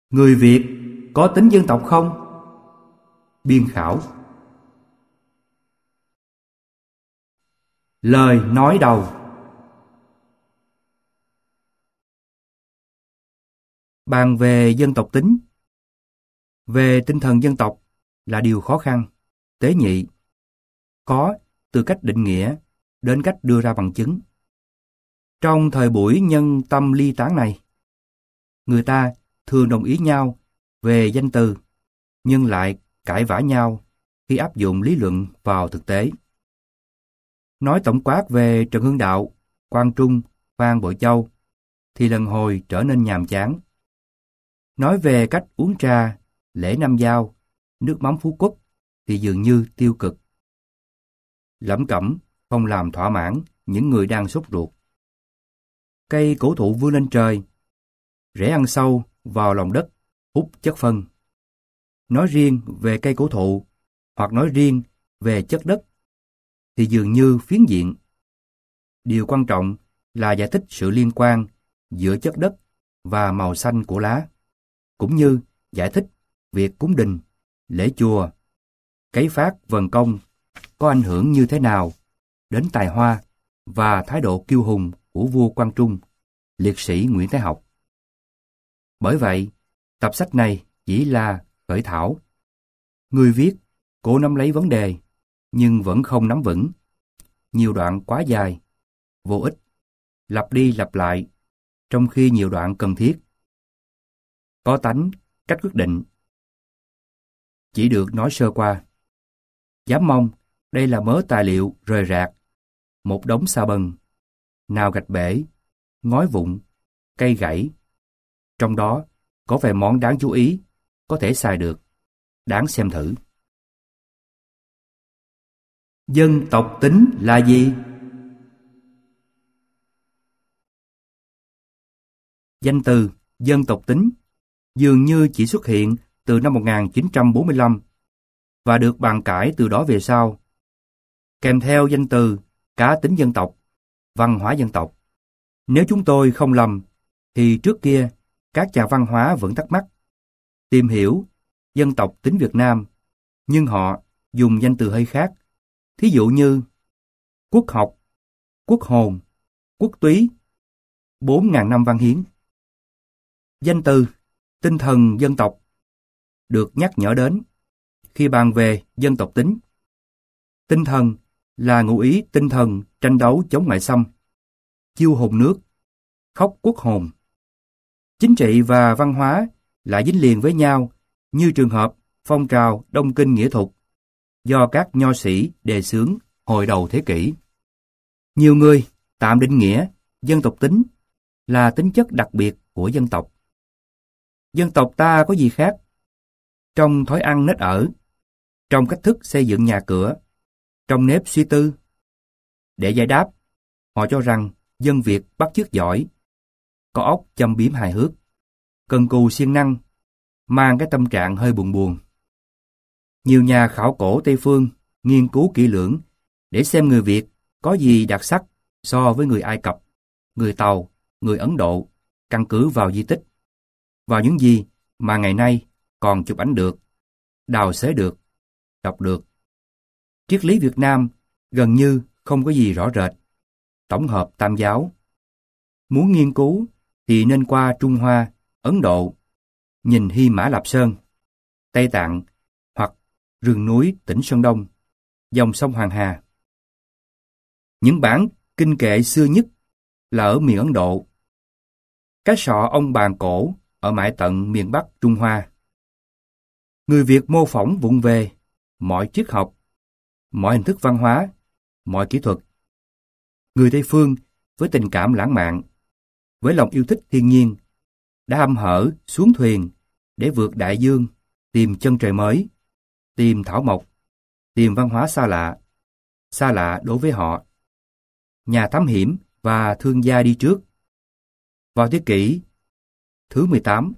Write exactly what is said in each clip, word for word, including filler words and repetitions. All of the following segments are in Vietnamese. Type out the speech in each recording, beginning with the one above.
Người Việt có tính dân tộc không? Biên khảo. Lời nói đầu. Bàn về dân tộc tính. Về tinh thần dân tộc là điều khó khăn, tế nhị. Khó từ cách định nghĩa đến cách đưa ra bằng chứng. Trong thời buổi nhân tâm ly tán này, người ta thường đồng ý nhau về danh từ, nhưng lại cãi vã nhau khi áp dụng lý luận vào thực tế. Nói tổng quát về Trần Hưng Đạo, Quang Trung, Phan Bội Châu thì lần hồi trở nên nhàm chán. Nói về cách uống trà, lễ Nam Giao, nước mắm Phú Quốc thì dường như tiêu cực. Lẩm cẩm không làm thỏa mãn những người đang sốt ruột. Cây cổ thụ vươn lên trời, rễ ăn sâu vào lòng đất, hút chất phân. Nói riêng về cây cổ thụ hoặc nói riêng về chất đất thì dường như phiến diện. Điều quan trọng là giải thích sự liên quan giữa chất đất và màu xanh của lá, cũng như giải thích việc cúng đình, lễ chùa, cấy phát vần công có ảnh hưởng như thế nào đến tài hoa và thái độ kiêu hùng của vua Quang Trung, liệt sĩ Nguyễn Thái Học. Bởi vậy, tập sách này chỉ là khởi thảo. Người viết cố nắm lấy vấn đề, nhưng vẫn không nắm vững. Nhiều đoạn quá dài, vô ích, lặp đi lặp lại, trong khi nhiều đoạn cần thiết. Có tánh, cách quyết định. Chỉ được nói sơ qua. Dám mong đây là mớ tài liệu rời rạc, một đống sa bần, nào gạch bể, ngói vụn, cây gãy. Trong đó có vài món đáng chú ý, có thể xài được, đáng xem thử. Dân tộc tính là gì? Danh từ dân tộc tính dường như chỉ xuất hiện từ năm một nghìn chín trăm bốn mươi lăm và được bàn cãi từ đó về sau. Kèm theo danh từ cá tính dân tộc, văn hóa dân tộc. Nếu chúng tôi không lầm, thì trước kia các nhà văn hóa vẫn thắc mắc, tìm hiểu dân tộc tính Việt Nam, nhưng họ dùng danh từ hơi khác. Thí dụ như quốc học, quốc hồn, quốc túy, bốn ngàn năm văn hiến. Danh từ tinh thần dân tộc được nhắc nhở đến khi bàn về dân tộc tính. Tinh thần là ngụ ý tinh thần tranh đấu chống ngoại xâm, chiêu hồn nước, khóc quốc hồn. Chính trị và văn hóa lại dính liền với nhau như trường hợp phong trào Đông Kinh Nghĩa Thục do các nho sĩ đề xướng hồi đầu thế kỷ. Nhiều người tạm định nghĩa dân tộc tính là tính chất đặc biệt của dân tộc. Dân tộc ta có gì khác? Trong thói ăn nết ở, trong cách thức xây dựng nhà cửa, trong nếp suy tư. Để giải đáp, họ cho rằng dân Việt bắt chước giỏi, có óc châm biếm hài hước, cần cù siêng năng, mang cái tâm trạng hơi buồn buồn. Nhiều nhà khảo cổ Tây Phương nghiên cứu kỹ lưỡng để xem người Việt có gì đặc sắc so với người Ai Cập, người Tàu, người Ấn Độ, căn cứ vào di tích, vào những gì mà ngày nay còn chụp ảnh được, đào xới được, đọc được. Triết lý Việt Nam gần như không có gì rõ rệt, tổng hợp tam giáo. Muốn nghiên cứu thì nên qua Trung Hoa, Ấn Độ, nhìn Hy Mã Lạp Sơn, Tây Tạng hoặc rừng núi tỉnh Sơn Đông, dòng sông Hoàng Hà. Những bản kinh kệ xưa nhất là ở miền Ấn Độ. Cái sọ ông bàn cổ ở mãi tận miền Bắc Trung Hoa. Người Việt mô phỏng vụng về mọi triết học, mọi hình thức văn hóa, mọi kỹ thuật. Người Tây Phương với tình cảm lãng mạn, với lòng yêu thích thiên nhiên, đã hăm hở xuống thuyền để vượt đại dương, tìm chân trời mới, tìm thảo mộc, tìm văn hóa xa lạ, xa lạ đối với họ. Nhà thám hiểm và thương gia đi trước. Vào thế kỷ thứ mười tám,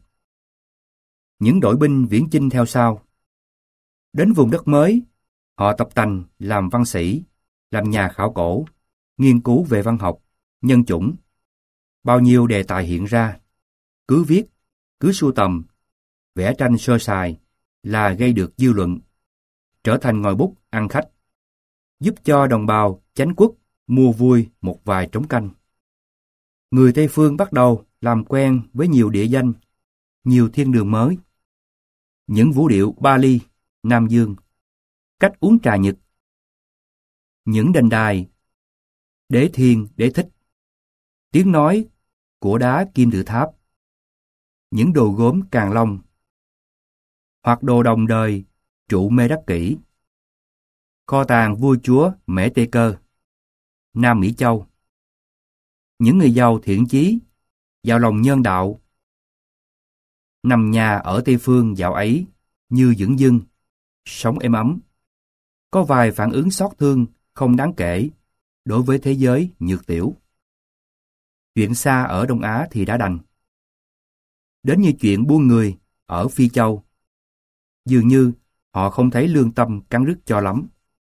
những đội binh viễn chinh theo sau. Đến vùng đất mới, họ tập tành làm văn sĩ, làm nhà khảo cổ, nghiên cứu về văn học, nhân chủng. Bao nhiêu đề tài hiện ra, cứ viết, cứ sưu tầm, vẽ tranh sơ sài là gây được dư luận, trở thành ngòi bút ăn khách, giúp cho đồng bào chánh quốc mua vui một vài trống canh. Người Tây Phương bắt đầu làm quen với nhiều địa danh, nhiều thiên đường mới. Những vũ điệu Bali, Nam Dương, cách uống trà Nhật, những đền đài, đế thiên, đế thích, tiếng nói của đá kim tự tháp, những đồ gốm Càn Long, hoặc đồ đồng đời trụ Mê Đắc Kỷ, kho tàng vua chúa Mễ Tê Cơ, Nam Mỹ Châu. Những người giàu thiện chí, giàu lòng nhân đạo, nằm nhà ở Tây Phương dạo ấy như dưỡng dưng, sống êm ấm. Có vài phản ứng xót thương không đáng kể đối với thế giới nhược tiểu. Chuyện xa ở Đông Á thì đã đành. Đến như chuyện buôn người ở Phi Châu, dường như họ không thấy lương tâm cắn rứt cho lắm.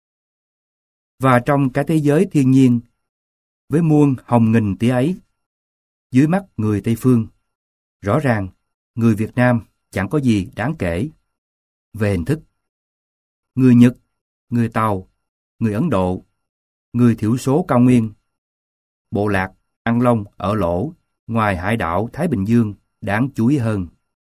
Và trong cái thế giới thiên nhiên, với muôn hồng nghìn tía ấy, dưới mắt người Tây Phương, rõ ràng người Việt Nam chẳng có gì đáng kể về hình thức. Người Nhật, người Tàu, người Ấn Độ, người thiểu số cao nguyên, bộ lạc ăn lông ở lỗ ngoài hải đảo Thái Bình Dương đáng chú ý hơn.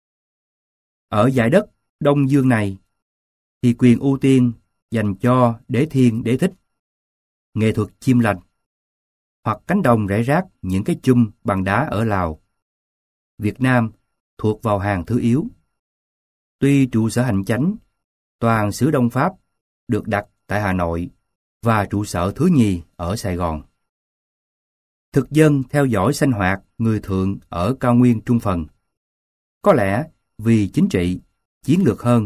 Ở dải đất Đông Dương này thì quyền ưu tiên dành cho đế thiên đế thích, nghệ thuật chim lành, hoặc cánh đồng rải rác những cái chum bằng đá ở Lào. Việt Nam thuộc vào hàng thứ yếu. Tuy trụ sở hành chánh toàn xứ Đông Pháp được đặt tại Hà Nội và trụ sở thứ nhì ở Sài Gòn. Thực dân theo dõi sanh hoạt người thượng ở cao nguyên trung phần. Có lẽ vì chính trị, chiến lược hơn.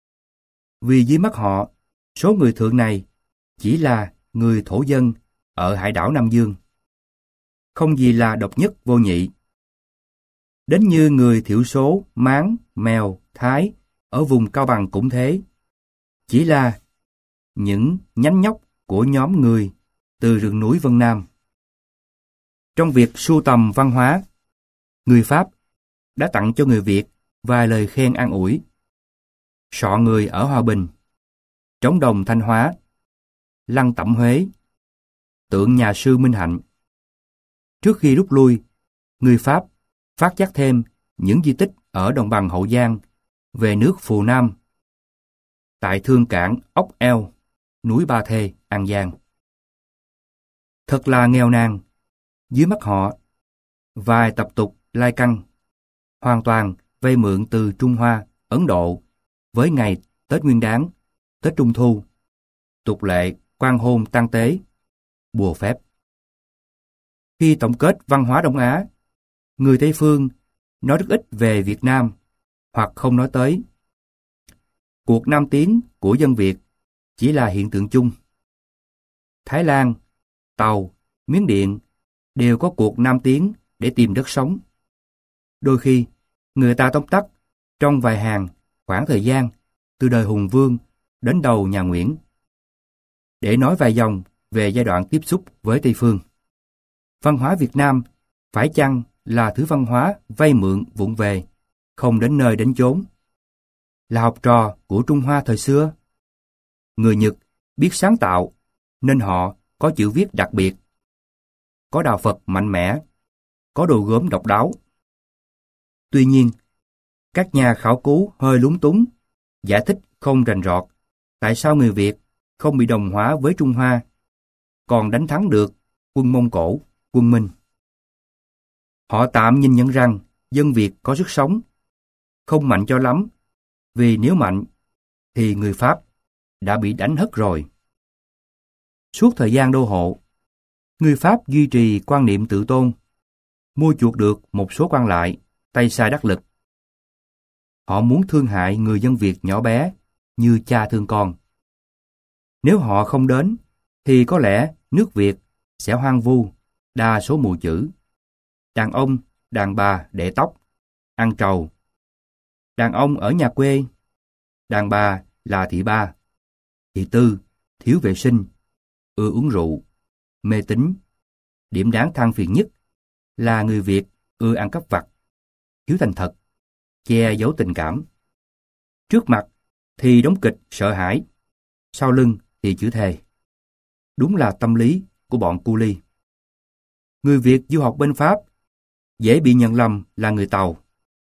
Vì dưới mắt họ, số người thượng này chỉ là người thổ dân ở hải đảo Nam Dương. Không gì là độc nhất vô nhị. Đến như người thiểu số Mán, Mèo, Thái ở vùng Cao Bằng cũng thế. Chỉ là những nhánh nhóc của nhóm người từ rừng núi Vân Nam. Trong việc sưu tầm văn hóa, người Pháp đã tặng cho người Việt vài lời khen an ủi. Sọ người ở Hòa Bình, trống đồng Thanh Hóa, lăng Tẩm Huế, tượng nhà sư Minh Hạnh. Trước khi rút lui, người Pháp phát giác thêm những di tích ở đồng bằng Hậu Giang về nước Phù Nam, tại thương cảng Ốc Eo, núi Ba Thê, An Giang. Thật là nghèo nàn, dưới mắt họ, vài tập tục lai căng, hoàn toàn vay mượn từ Trung Hoa, Ấn Độ, với ngày Tết Nguyên Đán, Tết Trung Thu, tục lệ quan hôn tang tế, bùa phép. Khi tổng kết văn hóa Đông Á, người Tây Phương nói rất ít về Việt Nam, hoặc không nói tới. Cuộc nam tiến của dân Việt chỉ là hiện tượng chung. Thái Lan, Tàu, Miến Điện đều có cuộc nam tiến để tìm đất sống. Đôi khi, người ta tóm tắt trong vài hàng khoảng thời gian từ đời Hùng Vương đến đầu nhà Nguyễn, để nói vài dòng về giai đoạn tiếp xúc với Tây Phương. Văn hóa Việt Nam phải chăng là thứ văn hóa vay mượn vụng về, không đến nơi đến chốn? Là học trò của Trung Hoa thời xưa? Người Nhật biết sáng tạo, nên họ có chữ viết đặc biệt, có đạo Phật mạnh mẽ, có đồ gốm độc đáo. Tuy nhiên, các nhà khảo cứu hơi lúng túng, giải thích không rành rọt tại sao người Việt không bị đồng hóa với Trung Hoa, còn đánh thắng được quân Mông Cổ, quân Minh. Họ tạm nhìn nhận rằng dân Việt có sức sống, không mạnh cho lắm, vì nếu mạnh thì người Pháp đã bị đánh hất rồi. Suốt thời gian đô hộ, người Pháp duy trì quan niệm tự tôn, mua chuộc được một số quan lại, tay sai đắc lực. Họ muốn thương hại người dân Việt nhỏ bé như cha thương con. Nếu họ không đến, thì có lẽ nước Việt sẽ hoang vu, đa số mù chữ. Đàn ông, đàn bà để tóc, ăn trầu. Đàn ông ở nhà quê, đàn bà là thị ba, thị tư, thiếu vệ sinh, ưa uống rượu, mê tín. Điểm đáng than phiền nhất là người Việt ưa ăn cắp vặt, thiếu thành thật, che giấu tình cảm. Trước mặt thì đóng kịch sợ hãi, sau lưng thì chữ thề. Đúng là tâm lý của bọn cu li. Người Việt du học bên Pháp dễ bị nhận lầm là người Tàu.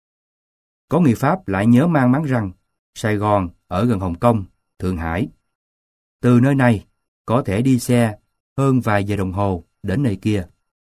Có người Pháp lại nhớ mang máng rằng Sài Gòn ở gần Hồng Kông, Thượng Hải. Từ nơi này có thể đi xe hơn vài giờ đồng hồ đến nơi kia.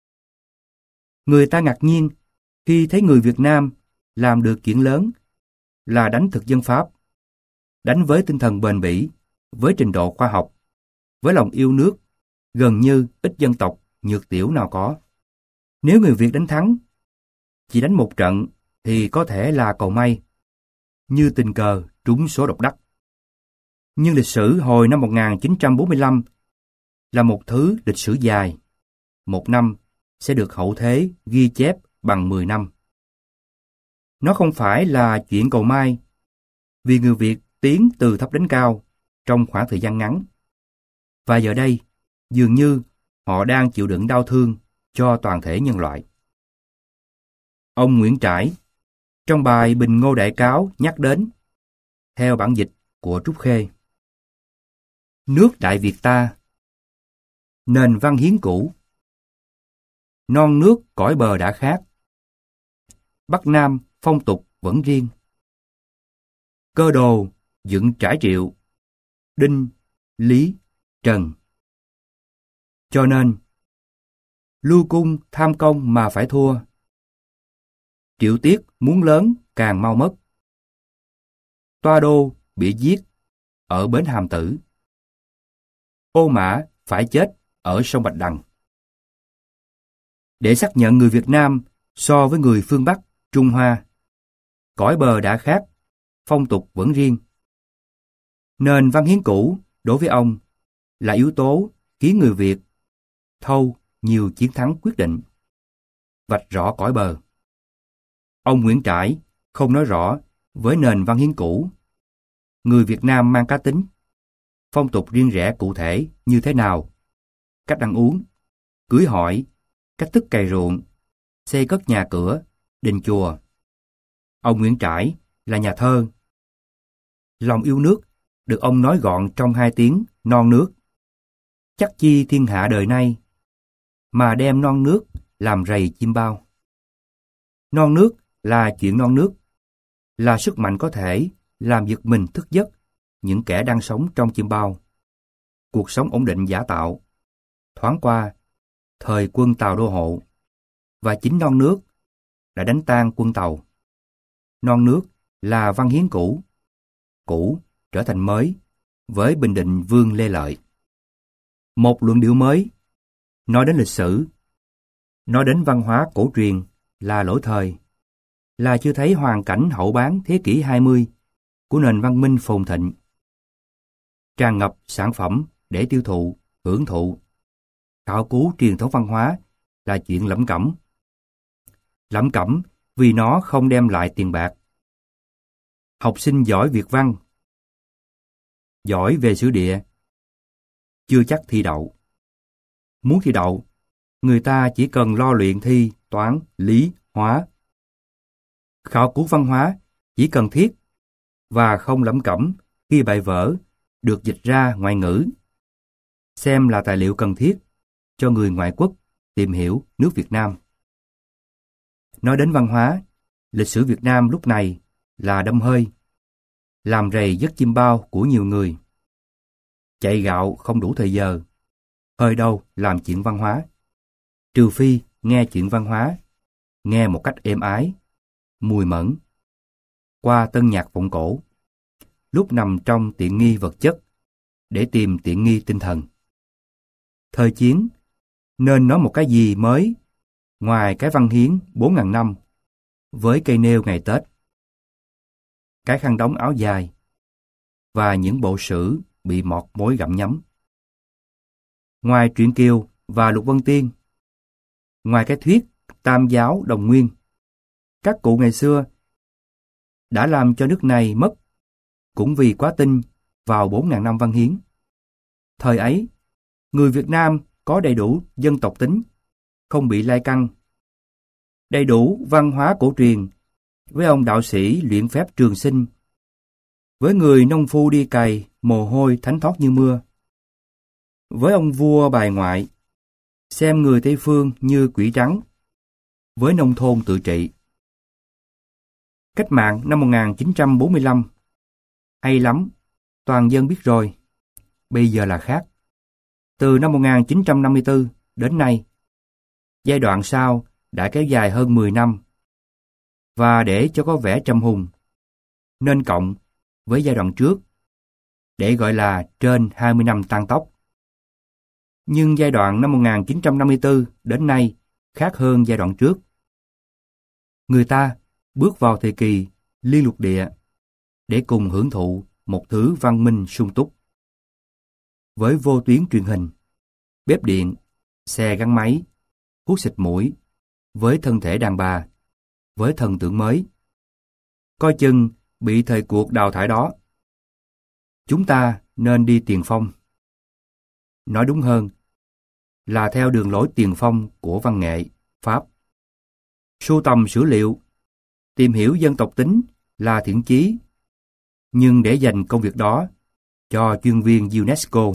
Người ta ngạc nhiên khi thấy người Việt Nam làm được chuyện lớn là đánh thực dân Pháp, đánh với tinh thần bền bỉ, với trình độ khoa học, với lòng yêu nước, gần như ít dân tộc nhược tiểu nào có. Nếu người Việt đánh thắng, chỉ đánh một trận thì có thể là cầu may, như tình cờ trúng số độc đắc. Nhưng lịch sử hồi năm một nghìn chín trăm bốn mươi lăm là một thứ lịch sử dài. Một năm sẽ được hậu thế ghi chép bằng mười năm. Nó không phải là chuyện cầu may, vì người Việt tiến từ thấp đến cao trong khoảng thời gian ngắn. Và giờ đây, dường như họ đang chịu đựng đau thương cho toàn thể nhân loại. Ông Nguyễn Trãi, trong bài Bình Ngô Đại Cáo nhắc đến, theo bản dịch của Trúc Khê: nước Đại Việt ta, nền văn hiến cũ, non nước cõi bờ đã khác, Bắc Nam phong tục vẫn riêng. Cơ đồ dựng Trải Triệu, Đinh, Lý, Trần. Cho nên, lưu cung tham công mà phải thua, Triệu Tiết muốn lớn càng mau mất. Toa Đô bị giết ở bến Hàm Tử, Ô Mã phải chết ở sông Bạch Đằng. Để xác nhận người Việt Nam so với người phương Bắc, Trung Hoa, cõi bờ đã khác, phong tục vẫn riêng. Nền văn hiến cũ đối với ông là yếu tố khiến người Việt thâu nhiều chiến thắng quyết định, vạch rõ cõi bờ. Ông Nguyễn Trãi không nói rõ với nền văn hiến cũ, người Việt Nam mang cá tính, phong tục riêng rẽ cụ thể như thế nào, cách ăn uống, cưới hỏi, cách thức cày ruộng, xây cất nhà cửa, đình chùa. Ông Nguyễn Trãi là nhà thơ. Lòng yêu nước được ông nói gọn trong hai tiếng non nước. Chắc chi thiên hạ đời nay mà đem non nước làm rầy chim bao. Non nước là chuyện non nước, là sức mạnh có thể làm giật mình thức giấc những kẻ đang sống trong chim bao. Cuộc sống ổn định giả tạo. Thoáng qua, thời quân Tàu đô hộ, và chính non nước đã đánh tan quân Tàu. Non nước là văn hiến cũ, cũ trở thành mới với Bình Định Vương Lê Lợi. Một luận điệu mới, nói đến lịch sử, nói đến văn hóa cổ truyền là lỗi thời, là chưa thấy hoàn cảnh hậu bán thế kỷ hai mươi của nền văn minh phồn thịnh. Tràn ngập sản phẩm để tiêu thụ, hưởng thụ. Khảo cứu truyền thống văn hóa là chuyện lẩm cẩm. Lẩm cẩm vì nó không đem lại tiền bạc. Học sinh giỏi Việt văn, giỏi về sử địa, chưa chắc thi đậu. Muốn thi đậu, người ta chỉ cần lo luyện thi toán, lý, hóa. Khảo cứu văn hóa chỉ cần thiết và không lẩm cẩm khi bài vở được dịch ra ngoại ngữ, xem là tài liệu cần thiết cho người ngoại quốc tìm hiểu nước Việt Nam. Nói đến văn hóa, lịch sử Việt Nam lúc này là đâm hơi, làm rầy giấc chim bao của nhiều người. Chạy gạo không đủ thời giờ, hơi đâu làm chuyện văn hóa. Trừ phi nghe chuyện văn hóa, nghe một cách êm ái, mùi mẫn, qua tân nhạc vọng cổ, lúc nằm trong tiện nghi vật chất, để tìm tiện nghi tinh thần. Thời chiến, nên nói một cái gì mới, ngoài cái văn hiến bốn ngàn năm, với cây nêu ngày Tết, cái khăn đóng áo dài, và những bộ sử bị mọt mối gặm nhấm. Ngoài truyện Kiều và Lục Vân Tiên, ngoài cái thuyết Tam giáo đồng nguyên, các cụ ngày xưa đã làm cho nước này mất, cũng vì quá tin vào bốn ngàn năm văn hiến. Thời ấy, người Việt Nam có đầy đủ dân tộc tính, không bị lai căng, đầy đủ văn hóa cổ truyền, với ông đạo sĩ luyện phép Trường Sinh, Với người nông phu đi cày, mồ hôi thánh thót như mưa. Với ông vua bài ngoại, xem người Tây Phương như quỷ trắng. Với nông thôn tự trị. Cách mạng năm một nghìn chín trăm bốn mươi lăm. Hay lắm, toàn dân biết rồi. Bây giờ là khác. Từ năm một nghìn chín trăm năm mươi tư đến nay, giai đoạn sau đã kéo dài hơn mười năm. Và để cho có vẻ trầm hùng, nên cộng với giai đoạn trước, để gọi là trên hai mươi năm tăng tốc. Nhưng giai đoạn năm một nghìn chín trăm năm mươi tư đến nay khác hơn giai đoạn trước. Người ta bước vào thời kỳ liên lục địa để cùng hưởng thụ một thứ văn minh sung túc. Với vô tuyến truyền hình, bếp điện, xe gắn máy, hút xịt mũi, với thân thể đàn bà, với thần tượng mới. Coi chừng bị thời cuộc đào thải đó. Chúng ta nên đi tiền phong. Nói đúng hơn là theo đường lối tiền phong của văn nghệ, Pháp. Sưu tầm sử liệu, tìm hiểu dân tộc tính là thiện chí, nhưng để dành công việc đó cho chuyên viên UNESCO,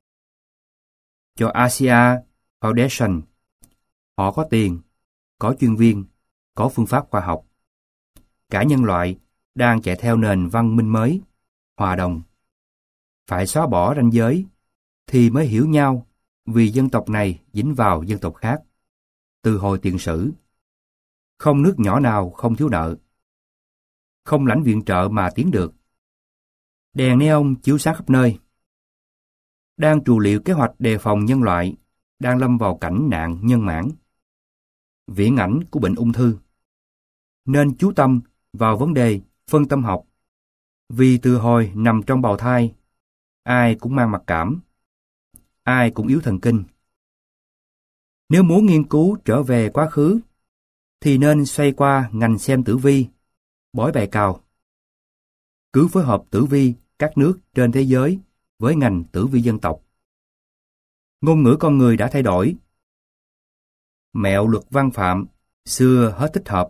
cho Asia Foundation. Họ có tiền, có chuyên viên, có phương pháp khoa học. Cả nhân loại đang chạy theo nền văn minh mới, hòa đồng. Phải xóa bỏ ranh giới thì mới hiểu nhau, vì dân tộc này dính vào dân tộc khác. Từ hồi tiền sử, không nước nhỏ nào không thiếu nợ. Không lãnh viện trợ mà tiến được. Đèn neon chiếu sáng khắp nơi. Đang trù liệu kế hoạch đề phòng nhân loại đang lâm vào cảnh nạn nhân mãn. Viễn ảnh của bệnh ung thư. Nên chú tâm vào vấn đề phân tâm học. Vì từ hồi nằm trong bào thai, ai cũng mang mặc cảm, ai cũng yếu thần kinh. Nếu muốn nghiên cứu trở về quá khứ, thì nên xoay qua ngành xem tử vi, bói bài cào. Cứ phối hợp tử vi các nước trên thế giới với ngành tử vi dân tộc. Ngôn ngữ con người đã thay đổi. Mẹo luật văn phạm xưa hết thích hợp.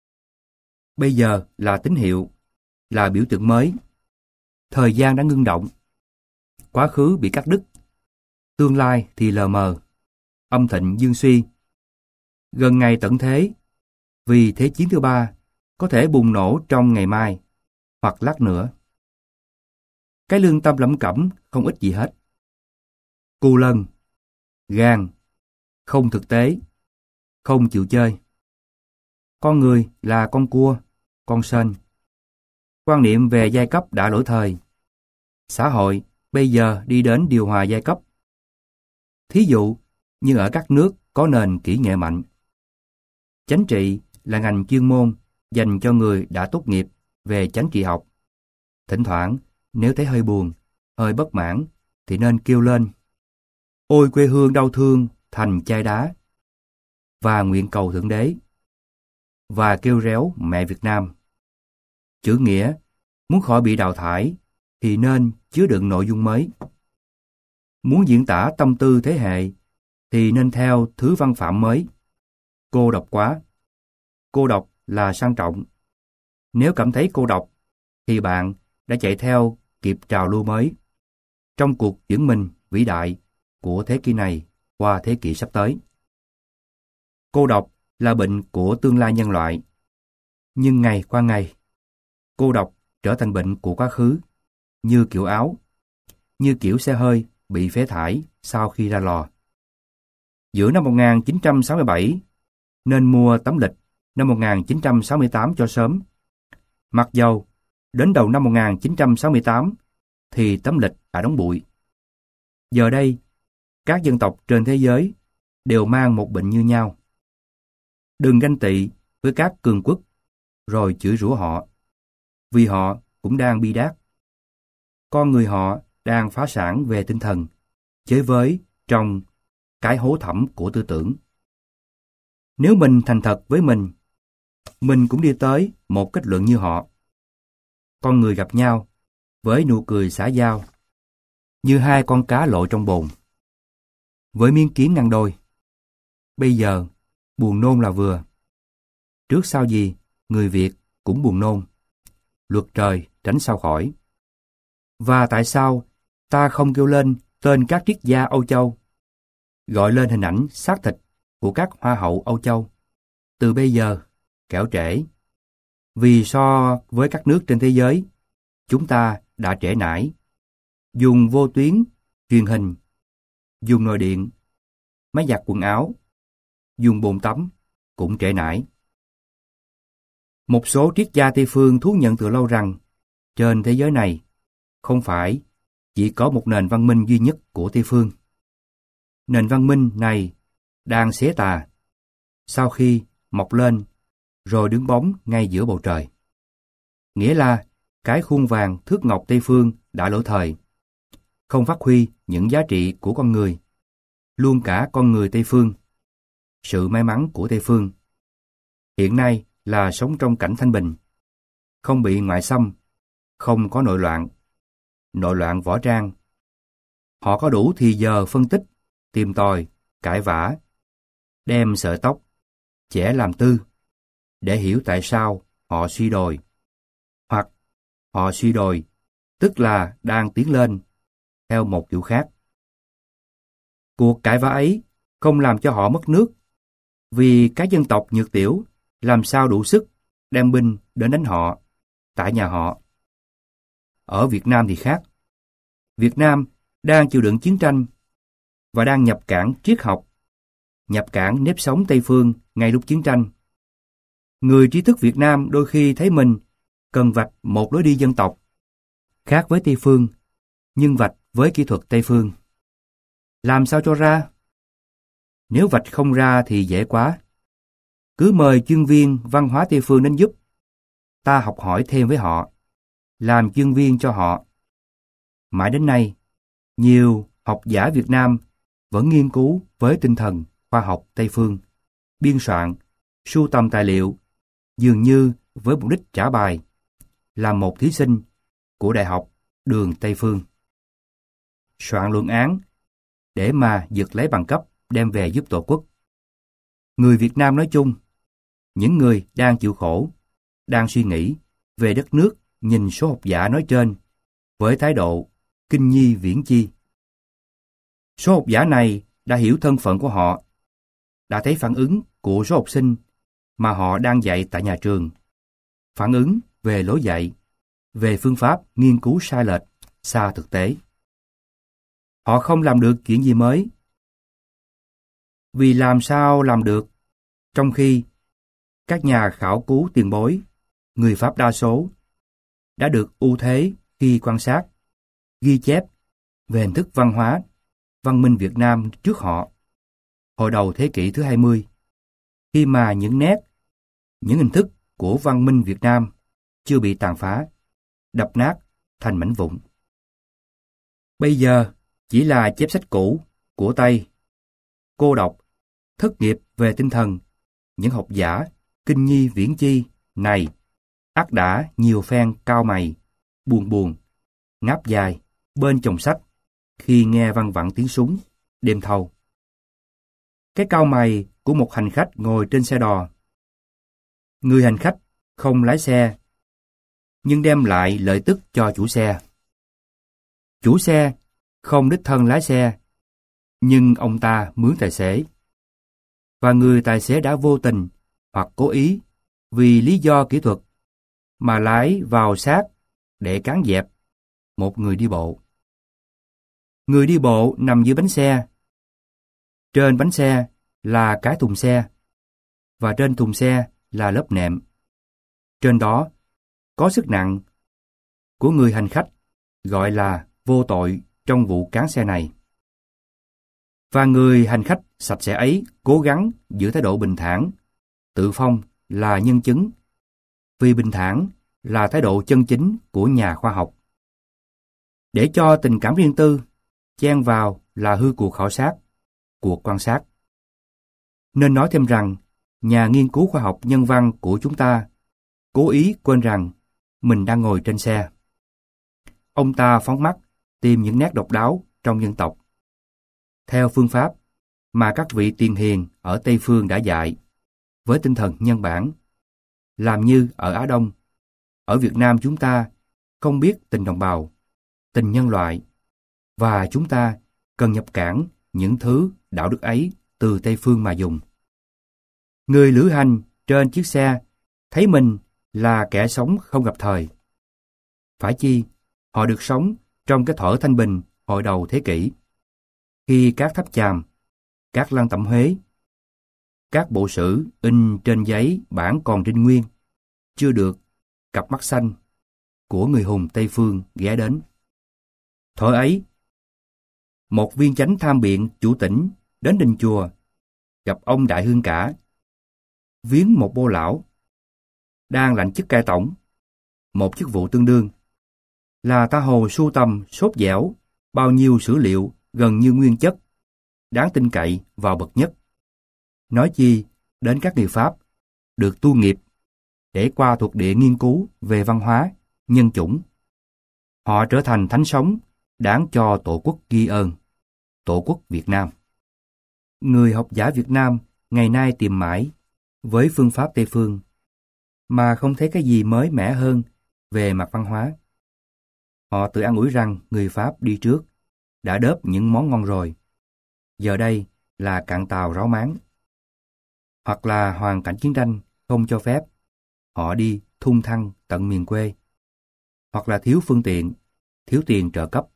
Bây giờ là tín hiệu, là biểu tượng mới. Thời gian đã ngưng động. Quá khứ bị cắt đứt. Tương lai thì lờ mờ. Âm thịnh dương suy. Gần ngày tận thế, vì thế chiến thứ ba có thể bùng nổ trong ngày mai, hoặc lát nữa. Cái lương tâm lẩm cẩm không ít gì hết. Cù lần, gan, không thực tế, không chịu chơi. Con người là con cua, con sên. Quan niệm về giai cấp đã lỗi thời. Xã hội bây giờ đi đến điều hòa giai cấp. Thí dụ như ở các nước có nền kỹ nghệ mạnh. Chánh trị là ngành chuyên môn dành cho người đã tốt nghiệp về chánh trị học. Thỉnh thoảng, nếu thấy hơi buồn, hơi bất mãn, thì nên kêu lên: ôi quê hương đau thương thành chai đá. Và nguyện cầu Thượng Đế. Và kêu réo mẹ Việt Nam. Chữ nghĩa, muốn khỏi bị đào thải, thì nên chứa đựng nội dung mới. Muốn diễn tả tâm tư thế hệ, thì nên theo thứ văn phạm mới. Cô độc quá. Cô độc là sang trọng. Nếu cảm thấy cô độc, thì bạn đã chạy theo kịp trào lưu mới trong cuộc chuyển mình vĩ đại của thế kỷ này qua thế kỷ sắp tới. Cô độc là bệnh của tương lai nhân loại. Nhưng ngày qua ngày, cô độc trở thành bệnh của quá khứ, như kiểu áo, như kiểu xe hơi bị phế thải sau khi ra lò. Giữa năm một nghìn chín trăm sáu mươi bảy, nên mua tấm lịch năm một nghìn chín trăm sáu mươi tám cho sớm. Mặc dầu, đến đầu năm một nghìn chín trăm sáu mươi tám, thì tấm lịch đã đóng bụi. Giờ đây, các dân tộc trên thế giới đều mang một bệnh như nhau. Đừng ganh tị với các cường quốc, rồi chửi rủa họ, vì họ cũng đang bi đát. Con người họ đang phá sản về tinh thần, chế với trong cái hố thẳm của tư tưởng. Nếu mình thành thật với mình, mình cũng đi tới một kết luận như họ. Con người gặp nhau với nụ cười xã giao, như hai con cá lội trong bồn, với miếng kiếm ngăn đôi. Bây giờ, buồn nôn là vừa. Trước sau gì, người Việt cũng buồn nôn. Luật trời tránh sao khỏi. Và tại sao ta không kêu lên tên các triết gia Âu Châu, gọi lên hình ảnh xác thịt của các hoa hậu Âu Châu từ bây giờ, kẻo trễ? Vì so với các nước trên thế giới, chúng ta đã trễ nải. Dùng vô tuyến, truyền hình, dùng nồi điện, máy giặt quần áo, dùng bồn tắm cũng trễ nải. Một số triết gia Tây phương thú nhận từ lâu rằng trên thế giới này không phải chỉ có một nền văn minh duy nhất của Tây phương. Nền văn minh này đang xế tà sau khi mọc lên rồi đứng bóng ngay giữa bầu trời. Nghĩa là cái khuôn vàng thước ngọc Tây phương đã lỗi thời, không phát huy những giá trị của con người, luôn cả con người Tây phương. Sự may mắn của Tây phương hiện nay là sống trong cảnh thanh bình, không bị ngoại xâm, không có nội loạn, nội loạn võ trang. Họ có đủ thì giờ phân tích, tìm tòi, cãi vã, đem sợi tóc, chẻ làm tư, để hiểu tại sao họ suy đồi. Hoặc họ suy đồi, tức là đang tiến lên, theo một kiểu khác. Cuộc cãi vã ấy không làm cho họ mất nước, vì các dân tộc nhược tiểu làm sao đủ sức đem binh đến đánh họ, tại nhà họ. Ở Việt Nam thì khác. Việt Nam đang chịu đựng chiến tranh và đang nhập cảng triết học, nhập cảng nếp sống Tây phương ngay lúc chiến tranh. Người trí thức Việt Nam đôi khi thấy mình cần vạch một lối đi dân tộc, khác với Tây phương, nhưng vạch với kỹ thuật Tây phương. Làm sao cho ra? Nếu vạch không ra thì dễ quá. Cứ mời chuyên viên văn hóa Tây phương đến giúp. Ta học hỏi thêm với họ, làm chuyên viên cho họ. Mãi đến nay, nhiều học giả Việt Nam vẫn nghiên cứu với tinh thần khoa học Tây phương, biên soạn, sưu tầm tài liệu, dường như với mục đích trả bài, làm một thí sinh của Đại học Đường Tây Phương. Soạn luận án để mà giật lấy bằng cấp đem về giúp Tổ quốc. Người Việt Nam nói chung, những người đang chịu khổ, đang suy nghĩ về đất nước nhìn số học giả nói trên với thái độ kinh nhi viễn chi. Số học giả này đã hiểu thân phận của họ, đã thấy phản ứng của số học sinh mà họ đang dạy tại nhà trường, phản ứng về lối dạy, về phương pháp nghiên cứu sai lệch, xa thực tế. Họ không làm được chuyện gì mới. Vì làm sao làm được, trong khi các nhà khảo cứu tiền bối, người Pháp đa số, đã được ưu thế khi quan sát, ghi chép về hình thức văn hóa, văn minh Việt Nam trước họ, hồi đầu thế kỷ thứ hai mươi, khi mà những nét, những hình thức của văn minh Việt Nam chưa bị tàn phá, đập nát thành mảnh vụn. Bây giờ chỉ là chép sách cũ của Tây, cô độc, thất nghiệp về tinh thần, những học giả kinh nhi viễn chi này ắt đã nhiều phen cao mày, buồn buồn, ngáp dài bên chồng sách khi nghe văng vẳng tiếng súng đêm thâu. Cái cau mày của một hành khách ngồi trên xe đò. Người hành khách không lái xe, nhưng đem lại lợi tức cho chủ xe. Chủ xe không đích thân lái xe, nhưng ông ta mướn tài xế. Và người tài xế đã vô tình hoặc cố ý vì lý do kỹ thuật mà lái vào sát để cán dẹp một người đi bộ. Người đi bộ nằm dưới bánh xe. Trên bánh xe là cái thùng xe, và trên thùng xe là lớp nệm. Trên đó có sức nặng của người hành khách, gọi là vô tội trong vụ cán xe này. Và người hành khách sạch sẽ ấy cố gắng giữ thái độ bình thản, tự phong là nhân chứng, vì bình thản là thái độ chân chính của nhà khoa học. Để cho tình cảm riêng tư chen vào là hư cuộc khảo sát, cuộc quan sát. Nên nói thêm rằng, nhà nghiên cứu khoa học nhân văn của chúng ta cố ý quên rằng mình đang ngồi trên xe. Ông ta phóng mắt tìm những nét độc đáo trong dân tộc, theo phương pháp mà các vị tiền hiền ở Tây Phương đã dạy, với tinh thần nhân bản. Làm như ở Á Đông, ở Việt Nam chúng ta không biết tình đồng bào, tình nhân loại, và chúng ta cần nhập cảng những thứ đạo đức ấy từ Tây phương mà dùng. Người lữ hành trên chiếc xe thấy mình là kẻ sống không gặp thời. Phải chi, họ được sống trong cái thuở thanh bình hồi đầu thế kỷ, khi các tháp chàm, các lăng tẩm Huế, các bộ sử in trên giấy bản còn trinh nguyên, chưa được cặp mắt xanh của người hùng Tây phương ghé đến. Thuở ấy, một viên chánh tham biện chủ tỉnh đến đình chùa, gặp ông Đại Hương Cả, viếng một bô lão đang lãnh chức cai tổng, một chức vụ tương đương, là ta hồ sưu tầm sốt dẻo bao nhiêu sử liệu gần như nguyên chất, đáng tin cậy vào bậc nhất. Nói chi đến các người Pháp được tu nghiệp để qua thuộc địa nghiên cứu về văn hóa, nhân chủng. Họ trở thành thánh sống đáng cho Tổ quốc ghi ơn, Tổ quốc Việt Nam. Người học giả Việt Nam ngày nay tìm mãi với phương pháp Tây phương, mà không thấy cái gì mới mẻ hơn về mặt văn hóa. Họ tự an ủi rằng người Pháp đi trước đã đớp những món ngon rồi, giờ đây là cạn tàu ráo máng. Hoặc là hoàn cảnh chiến tranh không cho phép họ đi thung thăng tận miền quê, hoặc là thiếu phương tiện, thiếu tiền trợ cấp.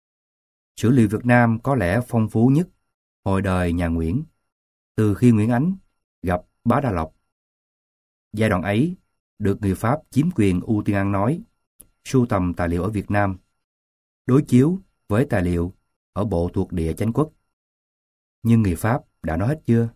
Sử liệu Việt Nam có lẽ phong phú nhất hồi đời nhà Nguyễn, từ khi Nguyễn Ánh gặp Bá Đa Lộc. Giai đoạn ấy được người Pháp chiếm quyền ưu tiên ăn nói, sưu tầm tài liệu ở Việt Nam, đối chiếu với tài liệu ở bộ thuộc địa Chánh quốc. Nhưng người Pháp đã nói hết chưa?